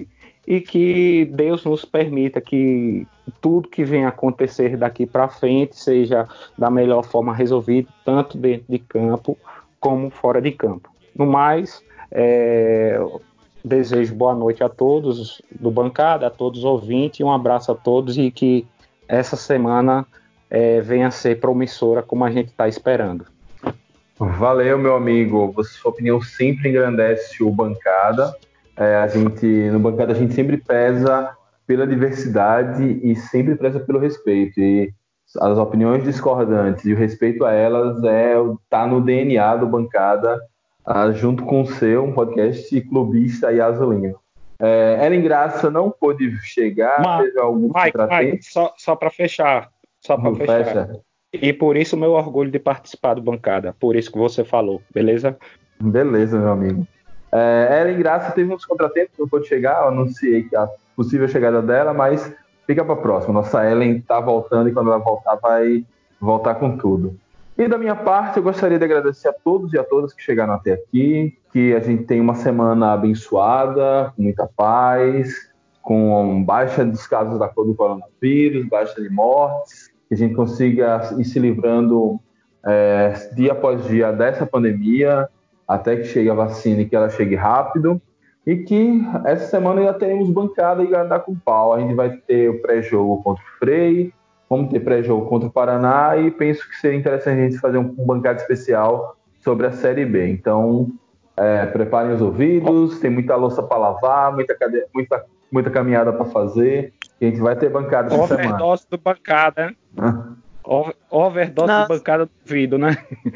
[SPEAKER 4] e que Deus nos permita que tudo que venha acontecer daqui para frente seja da melhor forma resolvido, tanto dentro de campo como fora de campo. No mais, é, desejo boa noite a todos do bancada, a todos os ouvintes, um abraço a todos e que essa semana é, venha a ser promissora como a gente está esperando.
[SPEAKER 1] Valeu, meu amigo. Sua opinião sempre engrandece o bancada. É, a gente, no bancada a gente sempre pesa pela diversidade e sempre preza pelo respeito. E as opiniões discordantes e o respeito a elas é tá no D N A do bancada, ah, junto com o seu, um podcast clubista e azulino. É, Ellen Graça não pôde chegar,
[SPEAKER 4] Ma-
[SPEAKER 1] teve alguns
[SPEAKER 4] Mike, Mike,
[SPEAKER 1] contratempos.
[SPEAKER 4] só, só para fechar, só para fechar.
[SPEAKER 1] Fecha.
[SPEAKER 4] E por isso o meu orgulho de participar do bancada, por isso que você falou, beleza?
[SPEAKER 1] Beleza, meu amigo. É, Ellen Graça teve uns contratempos, não pôde chegar, eu anunciei a possível chegada dela, mas fica para a próxima. Nossa Ellen está voltando e quando ela voltar, vai voltar com tudo. E da minha parte, eu gostaria de agradecer a todos e a todas que chegaram até aqui, que a gente tenha uma semana abençoada, com muita paz, com baixa dos casos da do coronavírus, baixa de mortes, que a gente consiga ir se livrando é, dia após dia dessa pandemia, até que chegue a vacina e que ela chegue rápido. E que essa semana ainda teremos bancada e andar com pau. A gente vai ter o pré-jogo contra o Frei, vamos ter pré-jogo contra o Paraná e penso que seria interessante a gente fazer um, um bancada especial sobre a Série B. Então, é, preparem os ouvidos, tem muita louça para lavar, muita, cade... muita, muita caminhada para fazer. E a gente vai ter bancada essa semana.
[SPEAKER 4] Overdose do bancada, né? Over- Overdose
[SPEAKER 3] Nossa.
[SPEAKER 4] do bancada do vidro, né?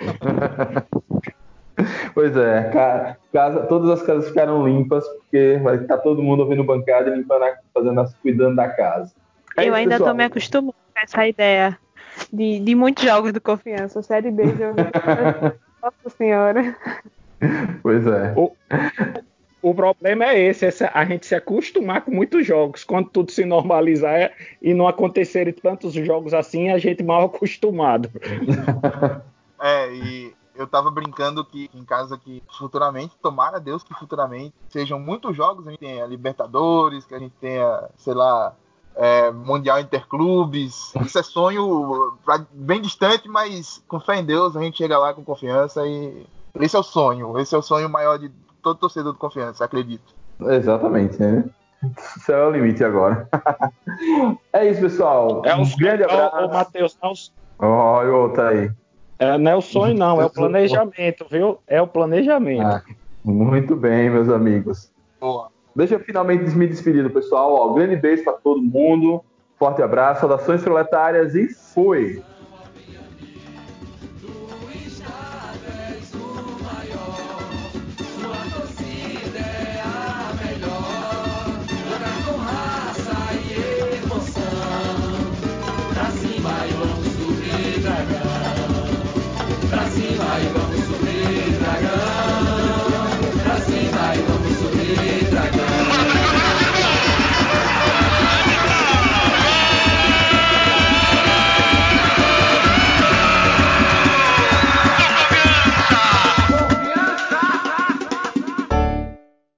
[SPEAKER 1] Pois é, ca- casa, todas as casas ficaram limpas, porque vai ficar todo mundo ouvindo bancada e limpando, a- fazendo as, cuidando da casa. É
[SPEAKER 3] Eu
[SPEAKER 1] isso,
[SPEAKER 3] ainda
[SPEAKER 1] pessoal.
[SPEAKER 3] tô me acostumando com essa ideia de, de muitos jogos do Confiança. Série B, eu... Nossa Senhora.
[SPEAKER 1] Pois é.
[SPEAKER 4] O, o problema é esse, essa, a gente se acostumar com muitos jogos. Quando tudo se normalizar é, e não acontecerem tantos jogos assim, a gente mal acostumado.
[SPEAKER 2] É, e eu tava brincando que em casa que futuramente, tomara Deus que futuramente sejam muitos jogos, a gente tenha Libertadores, que a gente tenha, sei lá, é, Mundial Interclubes. Isso é sonho pra, bem distante, mas com fé em Deus a gente chega lá com confiança e esse é o sonho, esse é o sonho maior de todo torcedor de Confiança, acredito.
[SPEAKER 1] Exatamente, né? O céu é o limite agora. É isso, pessoal.
[SPEAKER 4] É o
[SPEAKER 1] Um
[SPEAKER 4] sonho,
[SPEAKER 1] grande abraço.
[SPEAKER 4] ô, ô, Matheus, não,
[SPEAKER 1] Olha o outro aí.
[SPEAKER 4] é, não é o sonho não, é o planejamento, viu? É o planejamento.
[SPEAKER 1] Ah, muito bem, meus amigos.
[SPEAKER 2] Boa.
[SPEAKER 1] Deixa eu finalmente me despedir do pessoal. Ó, grande beijo para todo mundo. Forte abraço, saudações proletárias e fui!